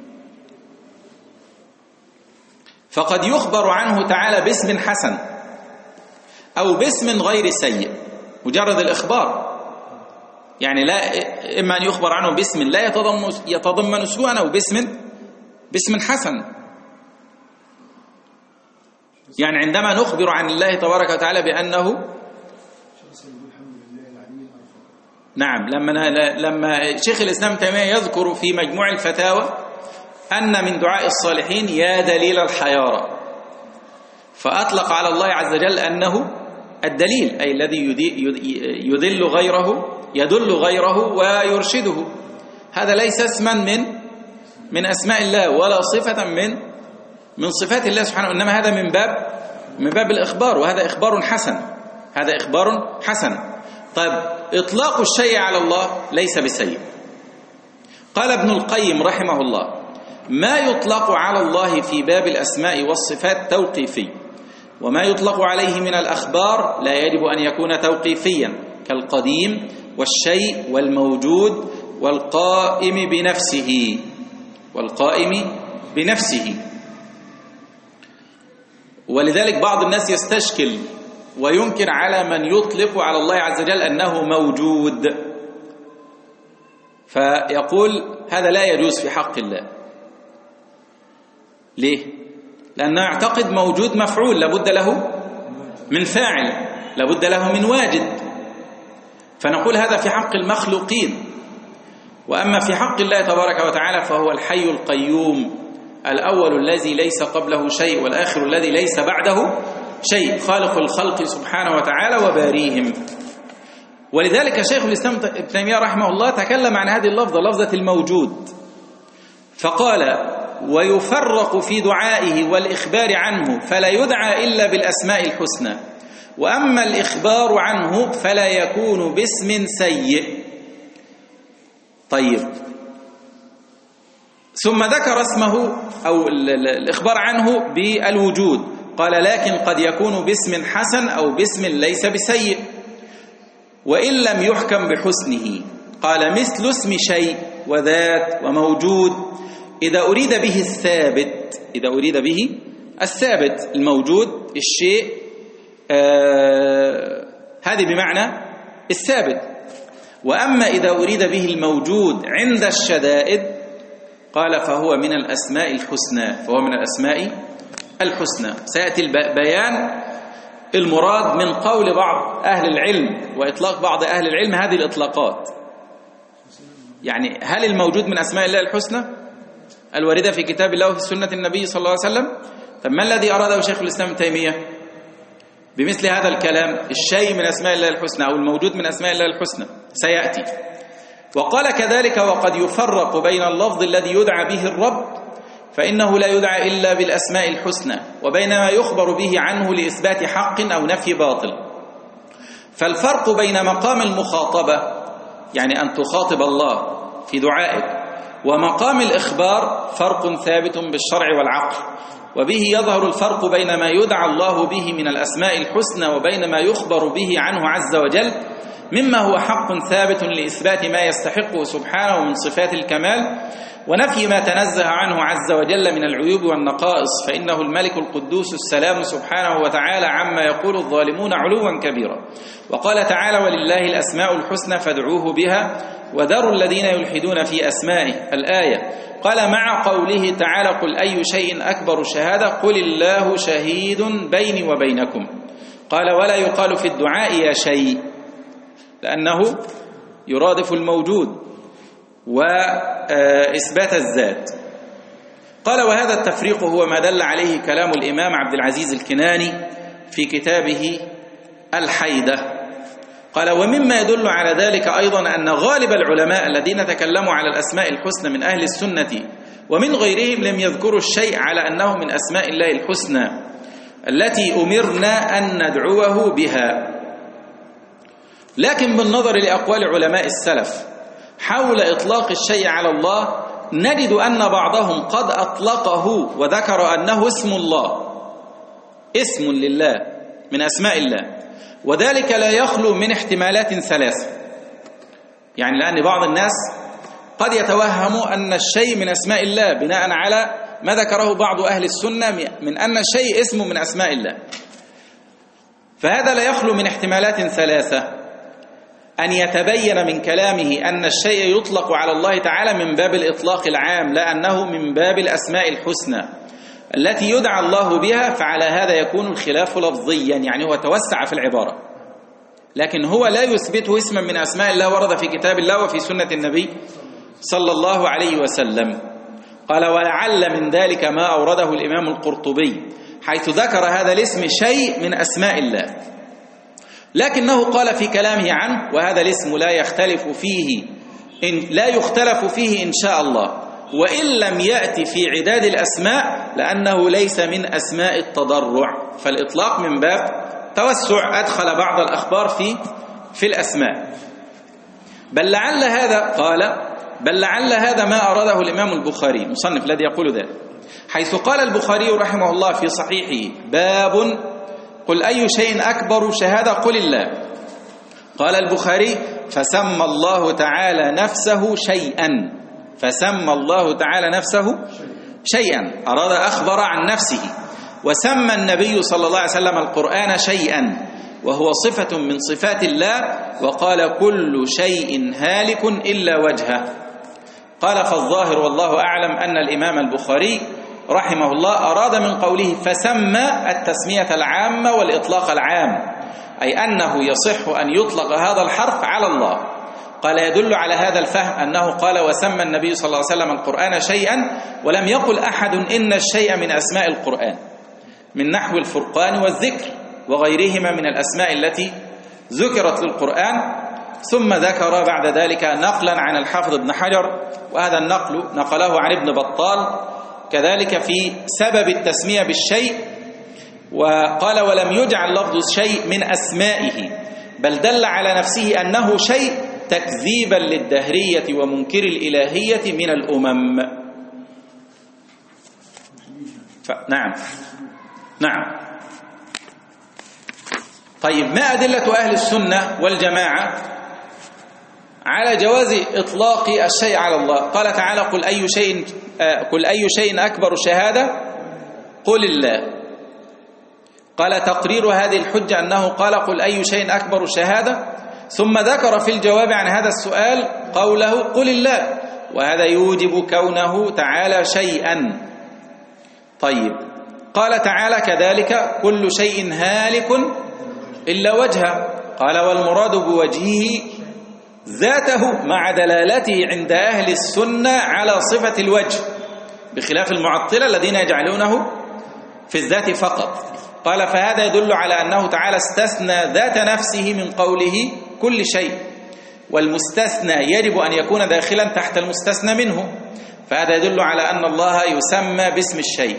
فقد يخبر عنه تعالى باسم حسن أو باسم غير سيء، مجرد الإخبار، يعني لا إما أن يخبر عنه باسم لا يتضمن يتضمن سوءا أو باسم باسم حسن. يعني عندما نخبر عن الله تبارك وتعالى بأنه نعم، لما لما شيخ الإسلام تيمية يذكر في مجموع الفتاوى أن من دعاء الصالحين يا دليل الحيارى، فأطلق على الله عز وجل أنه الدليل، أي الذي يدل غيره يدل غيره ويرشده. هذا ليس اسما من من أسماء الله ولا صفة من من صفات الله سبحانه، إنما هذا من باب من باب الإخبار، وهذا إخبار حسن هذا إخبار حسن. طيب إطلاق الشيء على الله ليس بسيء. قال ابن القيم رحمه الله ما يطلق على الله في باب الأسماء والصفات توقيفي، وما يطلق عليه من الأخبار لا يجب أن يكون توقيفيا، كالقديم والشيء والموجود والقائم بنفسه والقائم بنفسه. ولذلك بعض الناس يستشكل وينكر على من يطلق على الله عز وجل أنه موجود، فيقول هذا لا يجوز في حق الله. ليه؟ لأنه يعتقد موجود مفعول لابد له من فاعل، لابد له من واجد، فنقول هذا في حق المخلوقين. وأما في حق الله تبارك وتعالى فهو الحي القيوم الأول الذي ليس قبله شيء والآخر الذي ليس بعده شيء، خالق الخلق سبحانه وتعالى وباريهم. ولذلك شيخ الإسلام ابن تيمية رحمه الله تكلم عن هذه اللفظة، لفظة الموجود، فقال ويفرق في دعائه والإخبار عنه فلا يدعى إلا بالأسماء الحسنى، وأما الإخبار عنه فلا يكون باسم سيء. طيب ثم ذكر اسمه أو الإخبار عنه بالوجود، قال لكن قد يكون باسم حسن أو باسم ليس بسيء وإن لم يحكم بحسنه. قال مثل اسم شيء وذات وموجود إذا أريد به الثابت، إذا أريد به الثابت الموجود الشيء آه هذه بمعنى الثابت. وأما إذا أريد به الموجود عند الشدائد قال فهو من الأسماء الحسنى، فهو من الأسماء الحسنى. سيأتي بيان المراد من قول بعض أهل العلم وإطلاق بعض أهل العلم هذه الإطلاقات. يعني هل الموجود من أسماء الله الحسنى؟ الواردة في كتاب الله وفي سنة النبي صلى الله عليه وسلم. طب ما الذي أراده شيخ الإسلام ابن تيمية بمثل هذا الكلام؟ الشيء من أسماء الله الحسنى أو الموجود من أسماء الله الحسنى سيأتي. وقال كذلك: وقد يفرق بين اللفظ الذي يدعى به الرب فإنه لا يدعى إلا بالأسماء الحسنى، وبين ما يخبر به عنه لإثبات حق أو نفي باطل. فالفرق بين مقام المخاطبة، يعني أن تخاطب الله في دعائك، ومقام الإخبار فرق ثابت بالشرع والعقل، وبه يظهر الفرق بين ما يدعى الله به من الأسماء الحسنى وبين ما يخبر به عنه عز وجل مما هو حق ثابت لإثبات ما يستحقه سبحانه من صفات الكمال، ونفي ما تنزه عنه عز وجل من العيوب والنقائص، فإنه الملك القدوس السلام سبحانه وتعالى عما يقول الظالمون علوا كبيرا. وقال تعالى: ولله الأسماء الحسنى فادعوه بها وذروا الذين يلحدون في أسمائه. الآية. قال مع قوله تعالى: قل أي شيء أكبر شهادة؟ قل الله شهيد بيني وبينكم. قال: ولا يقال في الدعاء يا شيء، لأنه يرادف الموجود وإثبات الذات. قال: وهذا التفريق هو ما دل عليه كلام الإمام عبد العزيز الكناني في كتابه الحيدة. قال: ومما يدل على ذلك أيضا أن غالب العلماء الذين تكلموا على الأسماء الحسنى من أهل السنة ومن غيرهم لم يذكروا الشيء على أنه من أسماء الله الحسنى التي أمرنا أن ندعوه بها. لكن بالنظر لأقوال علماء السلف حول إطلاق الشيء على الله نجد أن بعضهم قد أطلقه وذكر أنه اسم الله، اسم لله من أسماء الله، وذلك لا يخلو من احتمالات ثلاثة. يعني لأن بعض الناس قد يتوهم أن الشيء من أسماء الله بناء على ما ذكره بعض أهل السنة من أن الشيء اسم من أسماء الله، فهذا لا يخلو من احتمالات ثلاثة: أن يتبين من كلامه أن الشيء يطلق على الله تعالى من باب الإطلاق العام لا أنه من باب الأسماء الحسنى التي يدعى الله بها، فعلى هذا يكون الخلاف لفظيا، يعني هو توسع في العبارة، لكن هو لا يثبته اسما من أسماء الله ورد في كتاب الله وفي سنة النبي صلى الله عليه وسلم. قال: ولعل من ذلك ما أورده الإمام القرطبي حيث ذكر هذا الاسم شيء من أسماء الله، لكنه قال في كلامه عنه: وهذا الاسم لا يختلف فيه إن لا يختلف فيه إن شاء الله، وإن لم يأتي في عداد الأسماء لأنه ليس من أسماء التضرع، فالإطلاق من باب توسع أدخل بعض الأخبار في في الأسماء. بل لعل هذا قال بل لعل هذا ما أراده الإمام البخاري المصنف الذي يقول ذلك، حيث قال البخاري رحمه الله في صحيحه: باب قل أي شيء أكبر شهادة؟ قل الله. قال البخاري: فسمى الله تعالى نفسه شيئا، فسمى الله تعالى نفسه شيئا، أراد أخبر عن نفسه. وسمى النبي صلى الله عليه وسلم القرآن شيئا، وهو صفة من صفات الله، وقال: كل شيء هالك إلا وجهه. قال: فالظاهر والله أعلم أن الإمام البخاري رحمه الله أراد من قوله فسمى التسمية العامة والإطلاق العام، أي أنه يصح أن يطلق هذا الحرف على الله. قال: يدل على هذا الفهم أنه قال: وسمى النبي صلى الله عليه وسلم القرآن شيئا، ولم يقل أحد إن الشيء من أسماء القرآن، من نحو الفرقان والذكر وغيرهما من الأسماء التي ذكرت للقرآن. ثم ذكر بعد ذلك نقلا عن الحافظ ابن حجر، وهذا النقل نقله عن ابن بطال كذلك في سبب التسمية بالشيء، وقال: ولم يجعل لفظ الشيء من أسمائه، بل دل على نفسه أنه شيء تكذيبا للدهرية ومنكر الإلهية من الأمم. ف... نعم نعم طيب، ما أدلة أهل السنة والجماعة على جواز إطلاق الشيء على الله؟ قال تعالى: قل أي شيء قل أي شيء أكبر شهادة؟ قل الله. قال: تقرير هذه الحجة أنه قال: قل أي شيء أكبر شهادة، ثم ذكر في الجواب عن هذا السؤال قوله: قل الله، وهذا يوجب كونه تعالى شيئا. طيب، قال تعالى كذلك: كل شيء هالك إلا وجهه. قال: والمراد بوجهه ذاته، مع دلالته عند أهل السنة على صفة الوجه، بخلاف المعطلة الذين يجعلونه في الذات فقط. قال فهذا يدل على أنه تعالى استثنى ذات نفسه من قوله كل شيء، والمستثنى يجب أن يكون داخلا تحت المستثنى منه، فهذا يدل على أن الله يسمى باسم الشيء.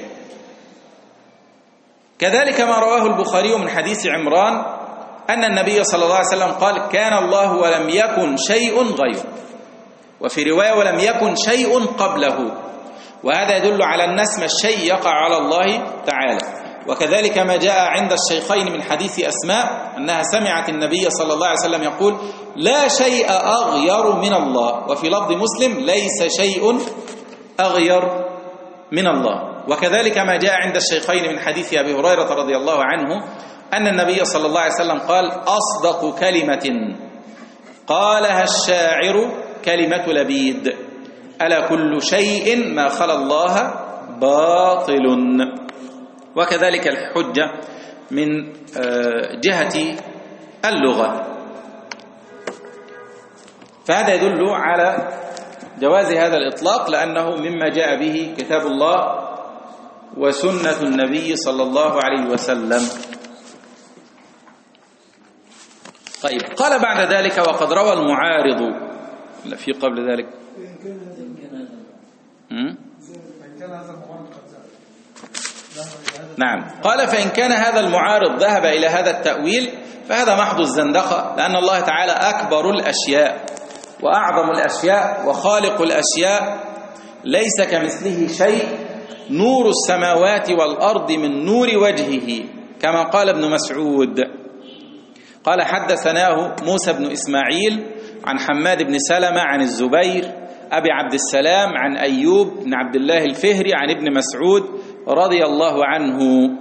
كذلك ما رواه البخاري من حديث عمران أن النبي صلى الله عليه وسلم قال كان الله ولم يكن شيء غيره، وفي رواية ولم يكن شيء قبله، وهذا يدل على أن اسم الشيء يقع على الله تعالى. وكذلك ما جاء عند الشيخين من حديث أسماء أنها سمعت النبي صلى الله عليه وسلم يقول لا شيء أغير من الله، وفي لفظ مسلم ليس شيء أغير من الله. وكذلك ما جاء عند الشيخين من حديث أبي هريرة رضي الله عنه أن النبي صلى الله عليه وسلم قال أصدق كلمة قالها الشاعر كلمة لبيد ألا كل شيء ما خلا الله باطل. وكذلك الحجة من جهة اللغة، فهذا يدل على جواز هذا الإطلاق لأنه مما جاء به كتاب الله وسنة النبي صلى الله عليه وسلم. طيب قال بعد ذلك وقد روى المعارض لا في قبل ذلك نعم قال فإن كان هذا المعارض ذهب إلى هذا التأويل فهذا محض الزندقة، لأن الله تعالى أكبر الأشياء وأعظم الأشياء وخالق الأشياء، ليس كمثله شيء، نور السماوات والأرض من نور وجهه، كما قال ابن مسعود. قال حدثناه موسى بن إسماعيل عن حماد بن سلمة عن الزبير أبي عبد السلام عن أيوب بن عبد الله الفهري عن ابن مسعود رضي الله عنه.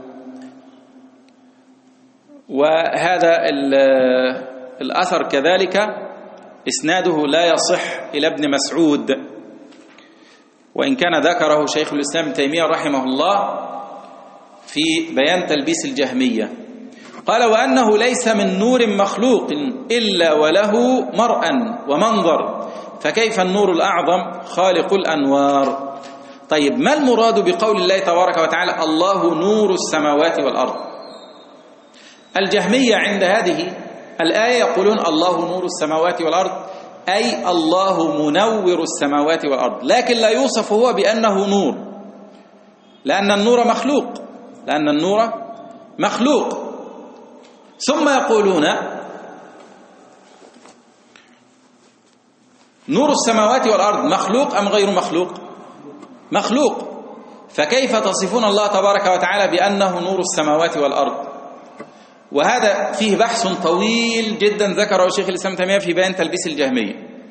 وهذا الأثر كذلك إسناده لا يصح إلى ابن مسعود، وإن كان ذكره شيخ الإسلام ابن تيمية رحمه الله في بيان تلبيس الجهمية. قال وأنه ليس من نور مخلوق إلا وله مرأى ومنظر، فكيف النور الأعظم خالق الأنوار. طيب ما المراد بقول الله تبارك وتعالى الله نور السماوات والأرض؟ الجهمية عند هذه الآية يقولون الله نور السماوات والأرض أي الله منور السماوات والأرض، لكن لا يوصف هو بأنه نور، لأن النور مخلوق لأن النور مخلوق ثم يقولون نور السماوات والأرض مخلوق أم غير مخلوق؟ مخلوق، فكيف تصفون الله تبارك وتعالى بأنه نور السماوات والأرض؟ وهذا فيه بحث طويل جدا ذكره شيخ الإسلام ابن تيمية في بيان تلبيس الجهمية،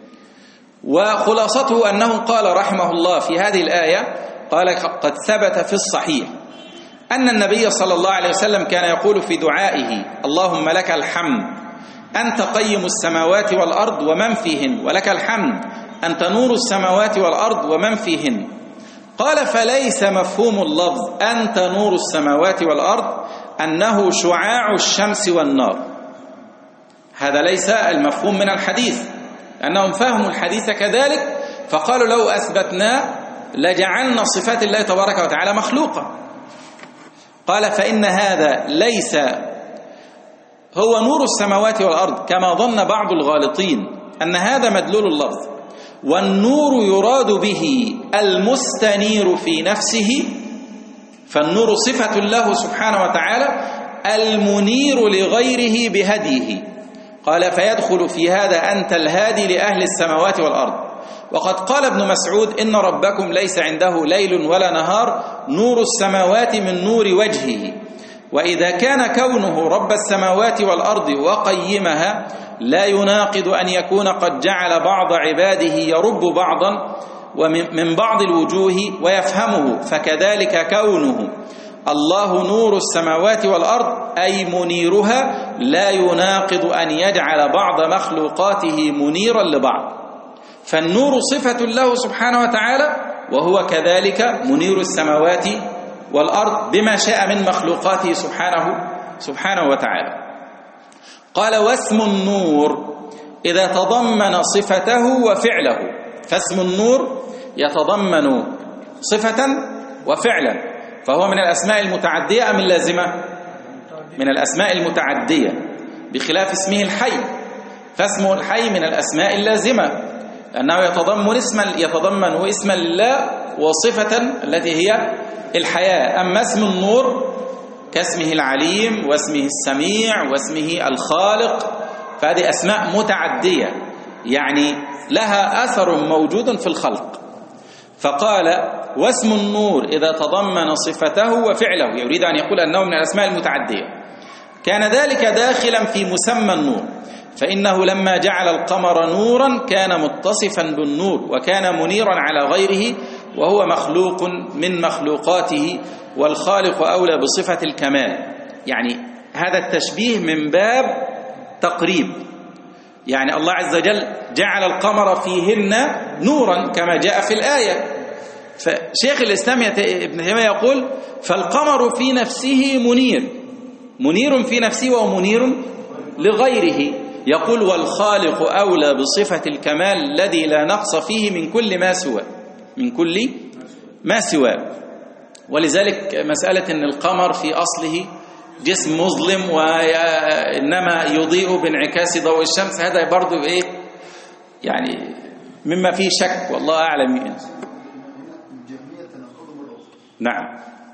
وخلاصته أنه قال رحمه الله في هذه الآية قال قد ثبت في الصحيح أن النبي صلى الله عليه وسلم كان يقول في دعائه اللهم لك الحمد أنت قيم السماوات والأرض ومن فيهن، ولك الحمد أنت نور السماوات والأرض ومن فيهن. قال فليس مفهوم اللفظ أنت نور السماوات والأرض أنه شعاع الشمس والنار، هذا ليس المفهوم من الحديث، أنهم فهموا الحديث كذلك فقالوا لو أثبتنا لجعلنا صفات الله تبارك وتعالى مخلوقة. قال فإن هذا ليس هو نور السماوات والأرض كما ظن بعض الغالطين أن هذا مدلول اللفظ، والنور يراد به المستنير في نفسه، فالنور صفة له سبحانه وتعالى المنير لغيره بهديه. قال فيدخل في هذا أنت الهادي لأهل السماوات والأرض. وقد قال ابن مسعود إن ربكم ليس عنده ليل ولا نهار نور السماوات من نور وجهه، وإذا كان كونه رب السماوات والأرض وقيمها لا يناقض أن يكون قد جعل بعض عباده يرب بعضا ومن بعض الوجوه ويفهمه، فكذلك كونه الله نور السماوات والأرض أي منيرها لا يناقض أن يجعل بعض مخلوقاته منيرا لبعض، فالنور صفة له سبحانه وتعالى وهو كذلك منير السماوات والأرض بما شاء من مخلوقاته سبحانه سبحانه وتعالى. قال واسم النور إذا تضمن صفته وفعله، فاسم النور يتضمن صفة وفعلا، فهو من الأسماء المتعدية أم اللازمة؟ من الأسماء المتعدية، بخلاف اسمه الحي، فاسمه الحي من الأسماء اللازمة لأنه يتضمن اسما يتضمن اسما لله وصفة التي هي الحياة. أما اسم النور كاسمه العليم واسمه السميع واسمه الخالق، فهذه أسماء متعدية يعني لها أثر موجود في الخلق. فقال واسم النور إذا تضمن صفته وفعله، يريد أن يقول أنه من الأسماء المتعدية، كان ذلك داخلا في مسمى النور، فإنه لما جعل القمر نورا كان متصفا بالنور وكان منيرا على غيره، وهو مخلوق من مخلوقاته، والخالق أولى بصفة الكمال. يعني هذا التشبيه من باب تقريب، يعني الله عز وجل جعل القمر فيهن نورا كما جاء في الآية. فشيخ الإسلام ابن تيمية يقول فالقمر في نفسه منير، منير في نفسه ومنير لغيره. يقول والخالق أولى بصفة الكمال الذي لا نقص فيه من كل ما سوى من كل ما سوى. ولذلك مسألة أن القمر في أصله جسم مظلم وإنما يضيء بانعكاس ضوء الشمس، هذا برضو إيه يعني مما فيه شك والله أعلم. نعم،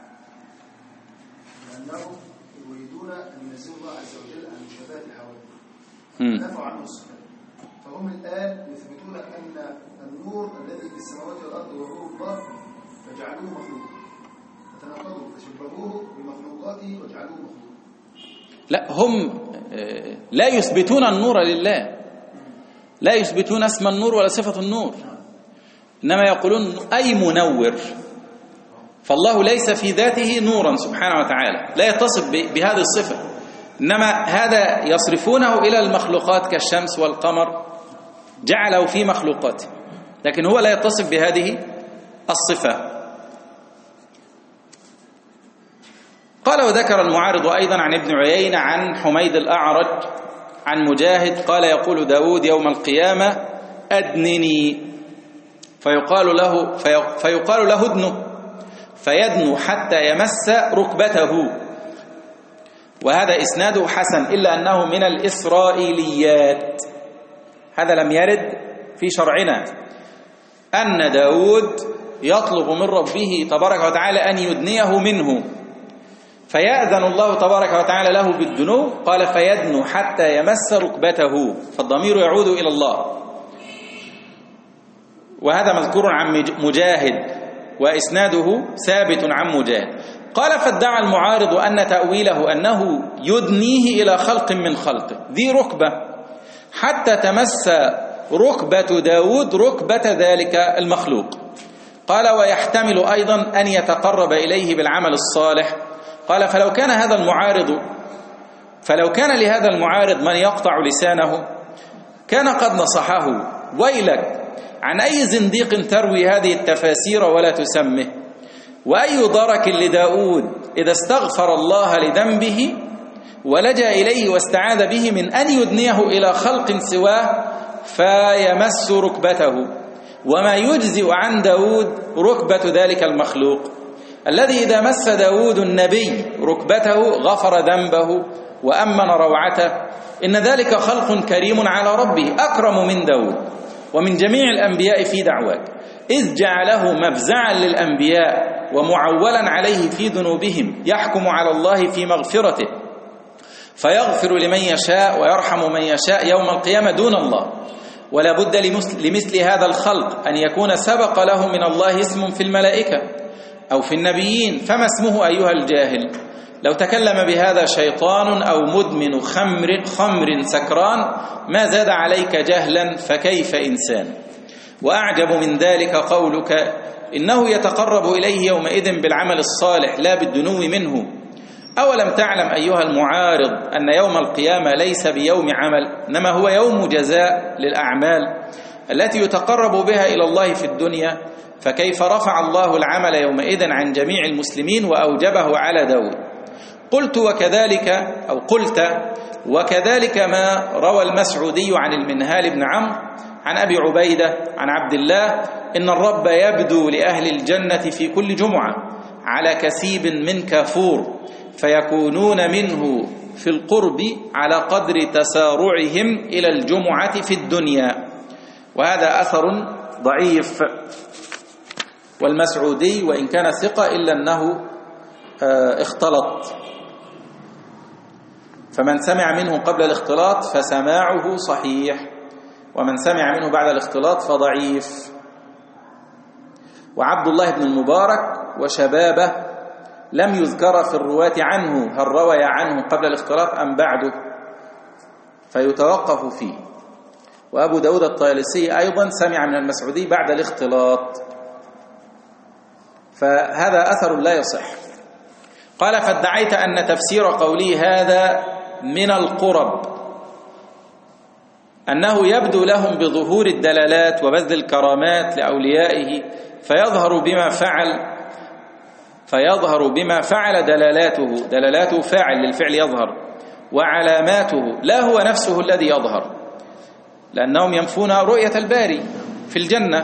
لأنهم يريدون أن ينزلوا الله عز وجل عن مشابهة الحوادث، نفوا عنه الصفات. فهم الآن يثبتون أن النور الذي في السماوات والأرض هو نور الله فجعلوه مخلوقا، فتناقضوا فشبهوه بمخلوقاته وجعلوه مخلوقا. لا، هم لا يثبتون النور لله، لا يثبتون اسم النور ولا صفة النور، إنما يقولون أي منور، فالله ليس في ذاته نورا سبحانه وتعالى، لا يتصف بهذه الصفة، إنما هذا يصرفونه إلى المخلوقات كالشمس والقمر، جعله في مخلوقاته، لكن هو لا يتصف بهذه الصفة. قال وذكر المعارض أيضا عن ابن عيينة عن حميد الأعرج عن مجاهد قال يقول داود يوم القيامة أدنني، فيقال له, فيقال له ادنه، فيدنو حتى يمس ركبته. وهذا إسناده حسن إلا أنه من الإسرائيليات، هذا لم يرد في شرعنا، أن داود يطلب من ربه تبارك وتعالى أن يدنيه منه، فيأذن الله تبارك وتعالى له بالدنو، قال فيدنو حتى يمس ركبته، فالضمير يعود إلى الله. وهذا مذكور عن مجاهد وإسناده ثابت عن مجاهد. قال فادعى المعارض أن تأويله أنه يدنيه إلى خلق من خلقه ذي ركبة حتى تمس ركبة داود ركبة ذلك المخلوق. قال ويحتمل أيضا أن يتقرب إليه بالعمل الصالح. قال فلو كان هذا المعارض فلو كان لهذا المعارض من يقطع لسانه كان قد نصحه ويلك عن أي زنديق تروي هذه التفاسير ولا تسمه، وأي درك لداود إذا استغفر الله لذنبه ولجأ إليه واستعاذ به من أن يدنيه إلى خلق سواه فيمس ركبته، وما يجزئ عن داود ركبة ذلك المخلوق الذي إذا مس داود النبي ركبته غفر ذنبه وأمن روعته. إن ذلك خلق كريم على ربه أكرم من داود ومن جميع الأنبياء في دعواك، إذ جعله مفزعا للأنبياء ومعولا عليه في ذنوبهم، يحكم على الله في مغفرته فيغفر لمن يشاء ويرحم من يشاء يوم القيامة دون الله. ولا بد لمثل هذا الخلق أن يكون سبق له من الله اسم في الملائكة أو في النبيين، فما اسمه أيها الجاهل؟ لو تكلم بهذا شيطان أو مدمن خمر, خمر سكران ما زاد عليك جهلا فكيف إنسان. وأعجب من ذلك قولك إنه يتقرب إليه يومئذ بالعمل الصالح لا بالدنو منه. أولم تعلم أيها المعارض أن يوم القيامة ليس بيوم عمل، إنما هو يوم جزاء للأعمال التي يتقرب بها إلى الله في الدنيا، فكيف رفع الله العمل يومئذ عن جميع المسلمين وأوجبه على داود. قلت وكذلك أو قلت وكذلك ما روى المسعودي عن المنهال بن عمرو عن أبي عبيدة عن عبد الله إن الرب يبدو لأهل الجنة في كل جمعة على كثيب من كافور فيكونون منه في القرب على قدر تسارعهم إلى الجمعة في الدنيا. وهذا أثر ضعيف. والمسعودي وإن كان ثقة إلا أنه اختلط، فمن سمع منه قبل الاختلاط فسماعه صحيح، ومن سمع منه بعد الاختلاط فضعيف. وعبد الله بن المبارك وشبابه لم يذكر في الرواة عنه هل روي عنه قبل الاختلاط أم بعده، فيتوقف فيه. وأبو داود الطيالسي أيضا سمع من المسعودي بعد الاختلاط، فهذا أثر لا يصح. قال فادعيت أن تفسير قولي هذا من القرب أنه يبدو لهم بظهور الدلالات وبذل الكرامات لأوليائه فيظهر بما فعل فيظهر بما فعل دلالاته دلالاته فاعل للفعل يظهر، وعلاماته لا هو نفسه الذي يظهر، لأنهم ينفون رؤية الباري في الجنة.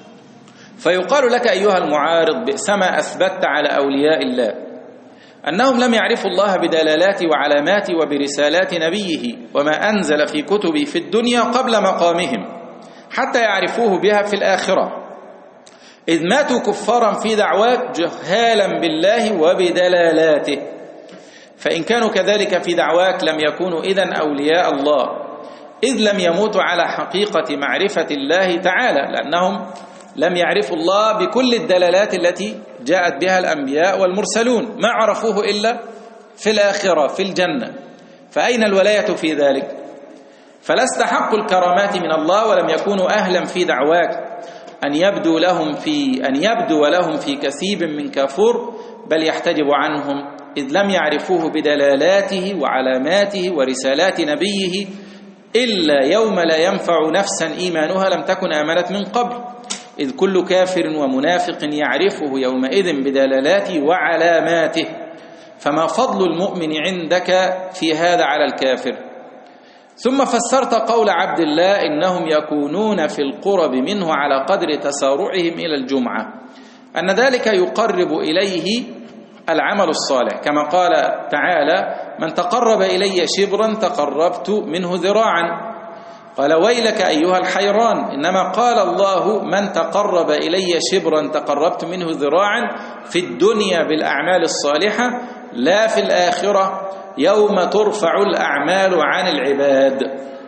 فيقال لك أيها المعارض بئسما أثبتت على أولياء الله أنهم لم يعرفوا الله بدلالات وعلامات وبرسالات نبيه وما أنزل في كتبه في الدنيا قبل مقامهم حتى يعرفوه بها في الآخرة، إذ ماتوا كفارا في دعواك جهالا بالله وبدلالاته. فإن كانوا كذلك في دعواك لم يكونوا إذن أولياء الله، إذ لم يموتوا على حقيقة معرفة الله تعالى، لأنهم لم يعرفوا الله بكل الدلالات التي جاءت بها الأنبياء والمرسلون، ما عرفوه إلا في الآخرة في الجنة، فأين الولاية في ذلك؟ فلا استحقوا الكرامات من الله ولم يكونوا أهلا في دعواك أن يبدو لهم في أن يبدو لهم في كثيب من كافور، بل يحتجب عنهم إذ لم يعرفوه بدلالاته وعلاماته ورسالات نبيه إلا يوم لا ينفع نفسا إيمانها لم تكن آمنت من قبل، إذ كل كافر ومنافق يعرفه يومئذ بدلالاته وعلاماته، فما فضل المؤمن عندك في هذا على الكافر؟ ثم فسرت قول عبد الله إنهم يكونون في القرب منه على قدر تسارعهم إلى الجمعة أن ذلك يقرب إليه العمل الصالح، كما قال تعالى من تقرب إلي شبرا تقربت منه ذراعا. قال ويلك أيها الحيران، إنما قال الله من تقرب إلي شبرا تقربت منه ذراعا في الدنيا بالأعمال الصالحة لا في الآخرة يوم ترفع الأعمال عن العباد.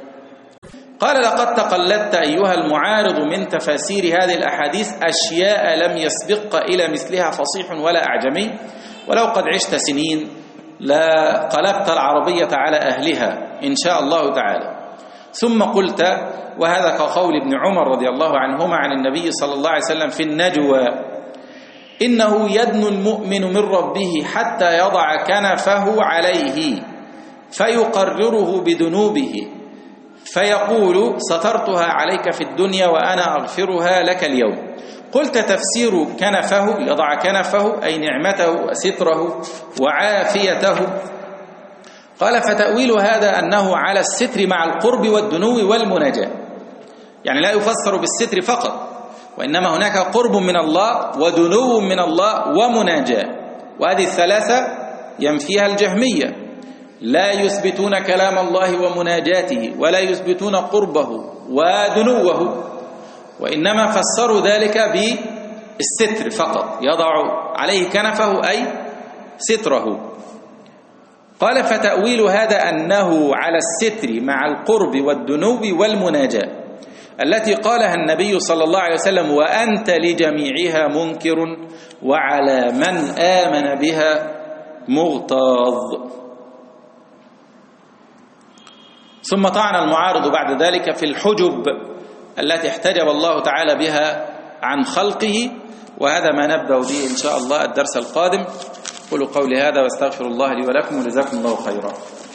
قال لقد تقلدت أيها المعارض من تفاسير هذه الأحاديث أشياء لم يسبق إلى مثلها فصيح ولا أعجمي، ولو قد عشت سنين لا قلبت العربية على أهلها إن شاء الله تعالى. ثم قلت وهذا كقول ابن عمر رضي الله عنهما عن النبي صلى الله عليه وسلم في النجوى إنه يدنو المؤمن من ربه حتى يضع كنفه عليه فيقرره بذنوبه فيقول سترتها عليك في الدنيا وأنا أغفرها لك اليوم. قلت تفسير كنفه يضع كنفه أي نعمته وستره وعافيته. قال فتأويل هذا أنه على الستر مع القرب والدنو والمناجاة، يعني لا يفسر بالستر فقط، وإنما هناك قرب من الله ودنو من الله ومناجاة، وهذه الثلاثة ينفيها الجهمية، لا يثبتون كلام الله ومناجاته ولا يثبتون قربه ودنوه، وإنما فسروا ذلك بالستر فقط، يضع عليه كنفه أي ستره. قال فتأويل هذا أنه على الستر مع القرب والدنو والمناجاة التي قالها النبي صلى الله عليه وسلم وأنت لجميعها منكر وعلى من آمن بها مغتاظ. ثم طعن المعارض بعد ذلك في الحجب التي احتجب الله تعالى بها عن خلقه، وهذا ما نبدأ به إن شاء الله الدرس القادم. قولوا قولي هذا واستغفر الله لي ولكم وجزاكم الله خيرا.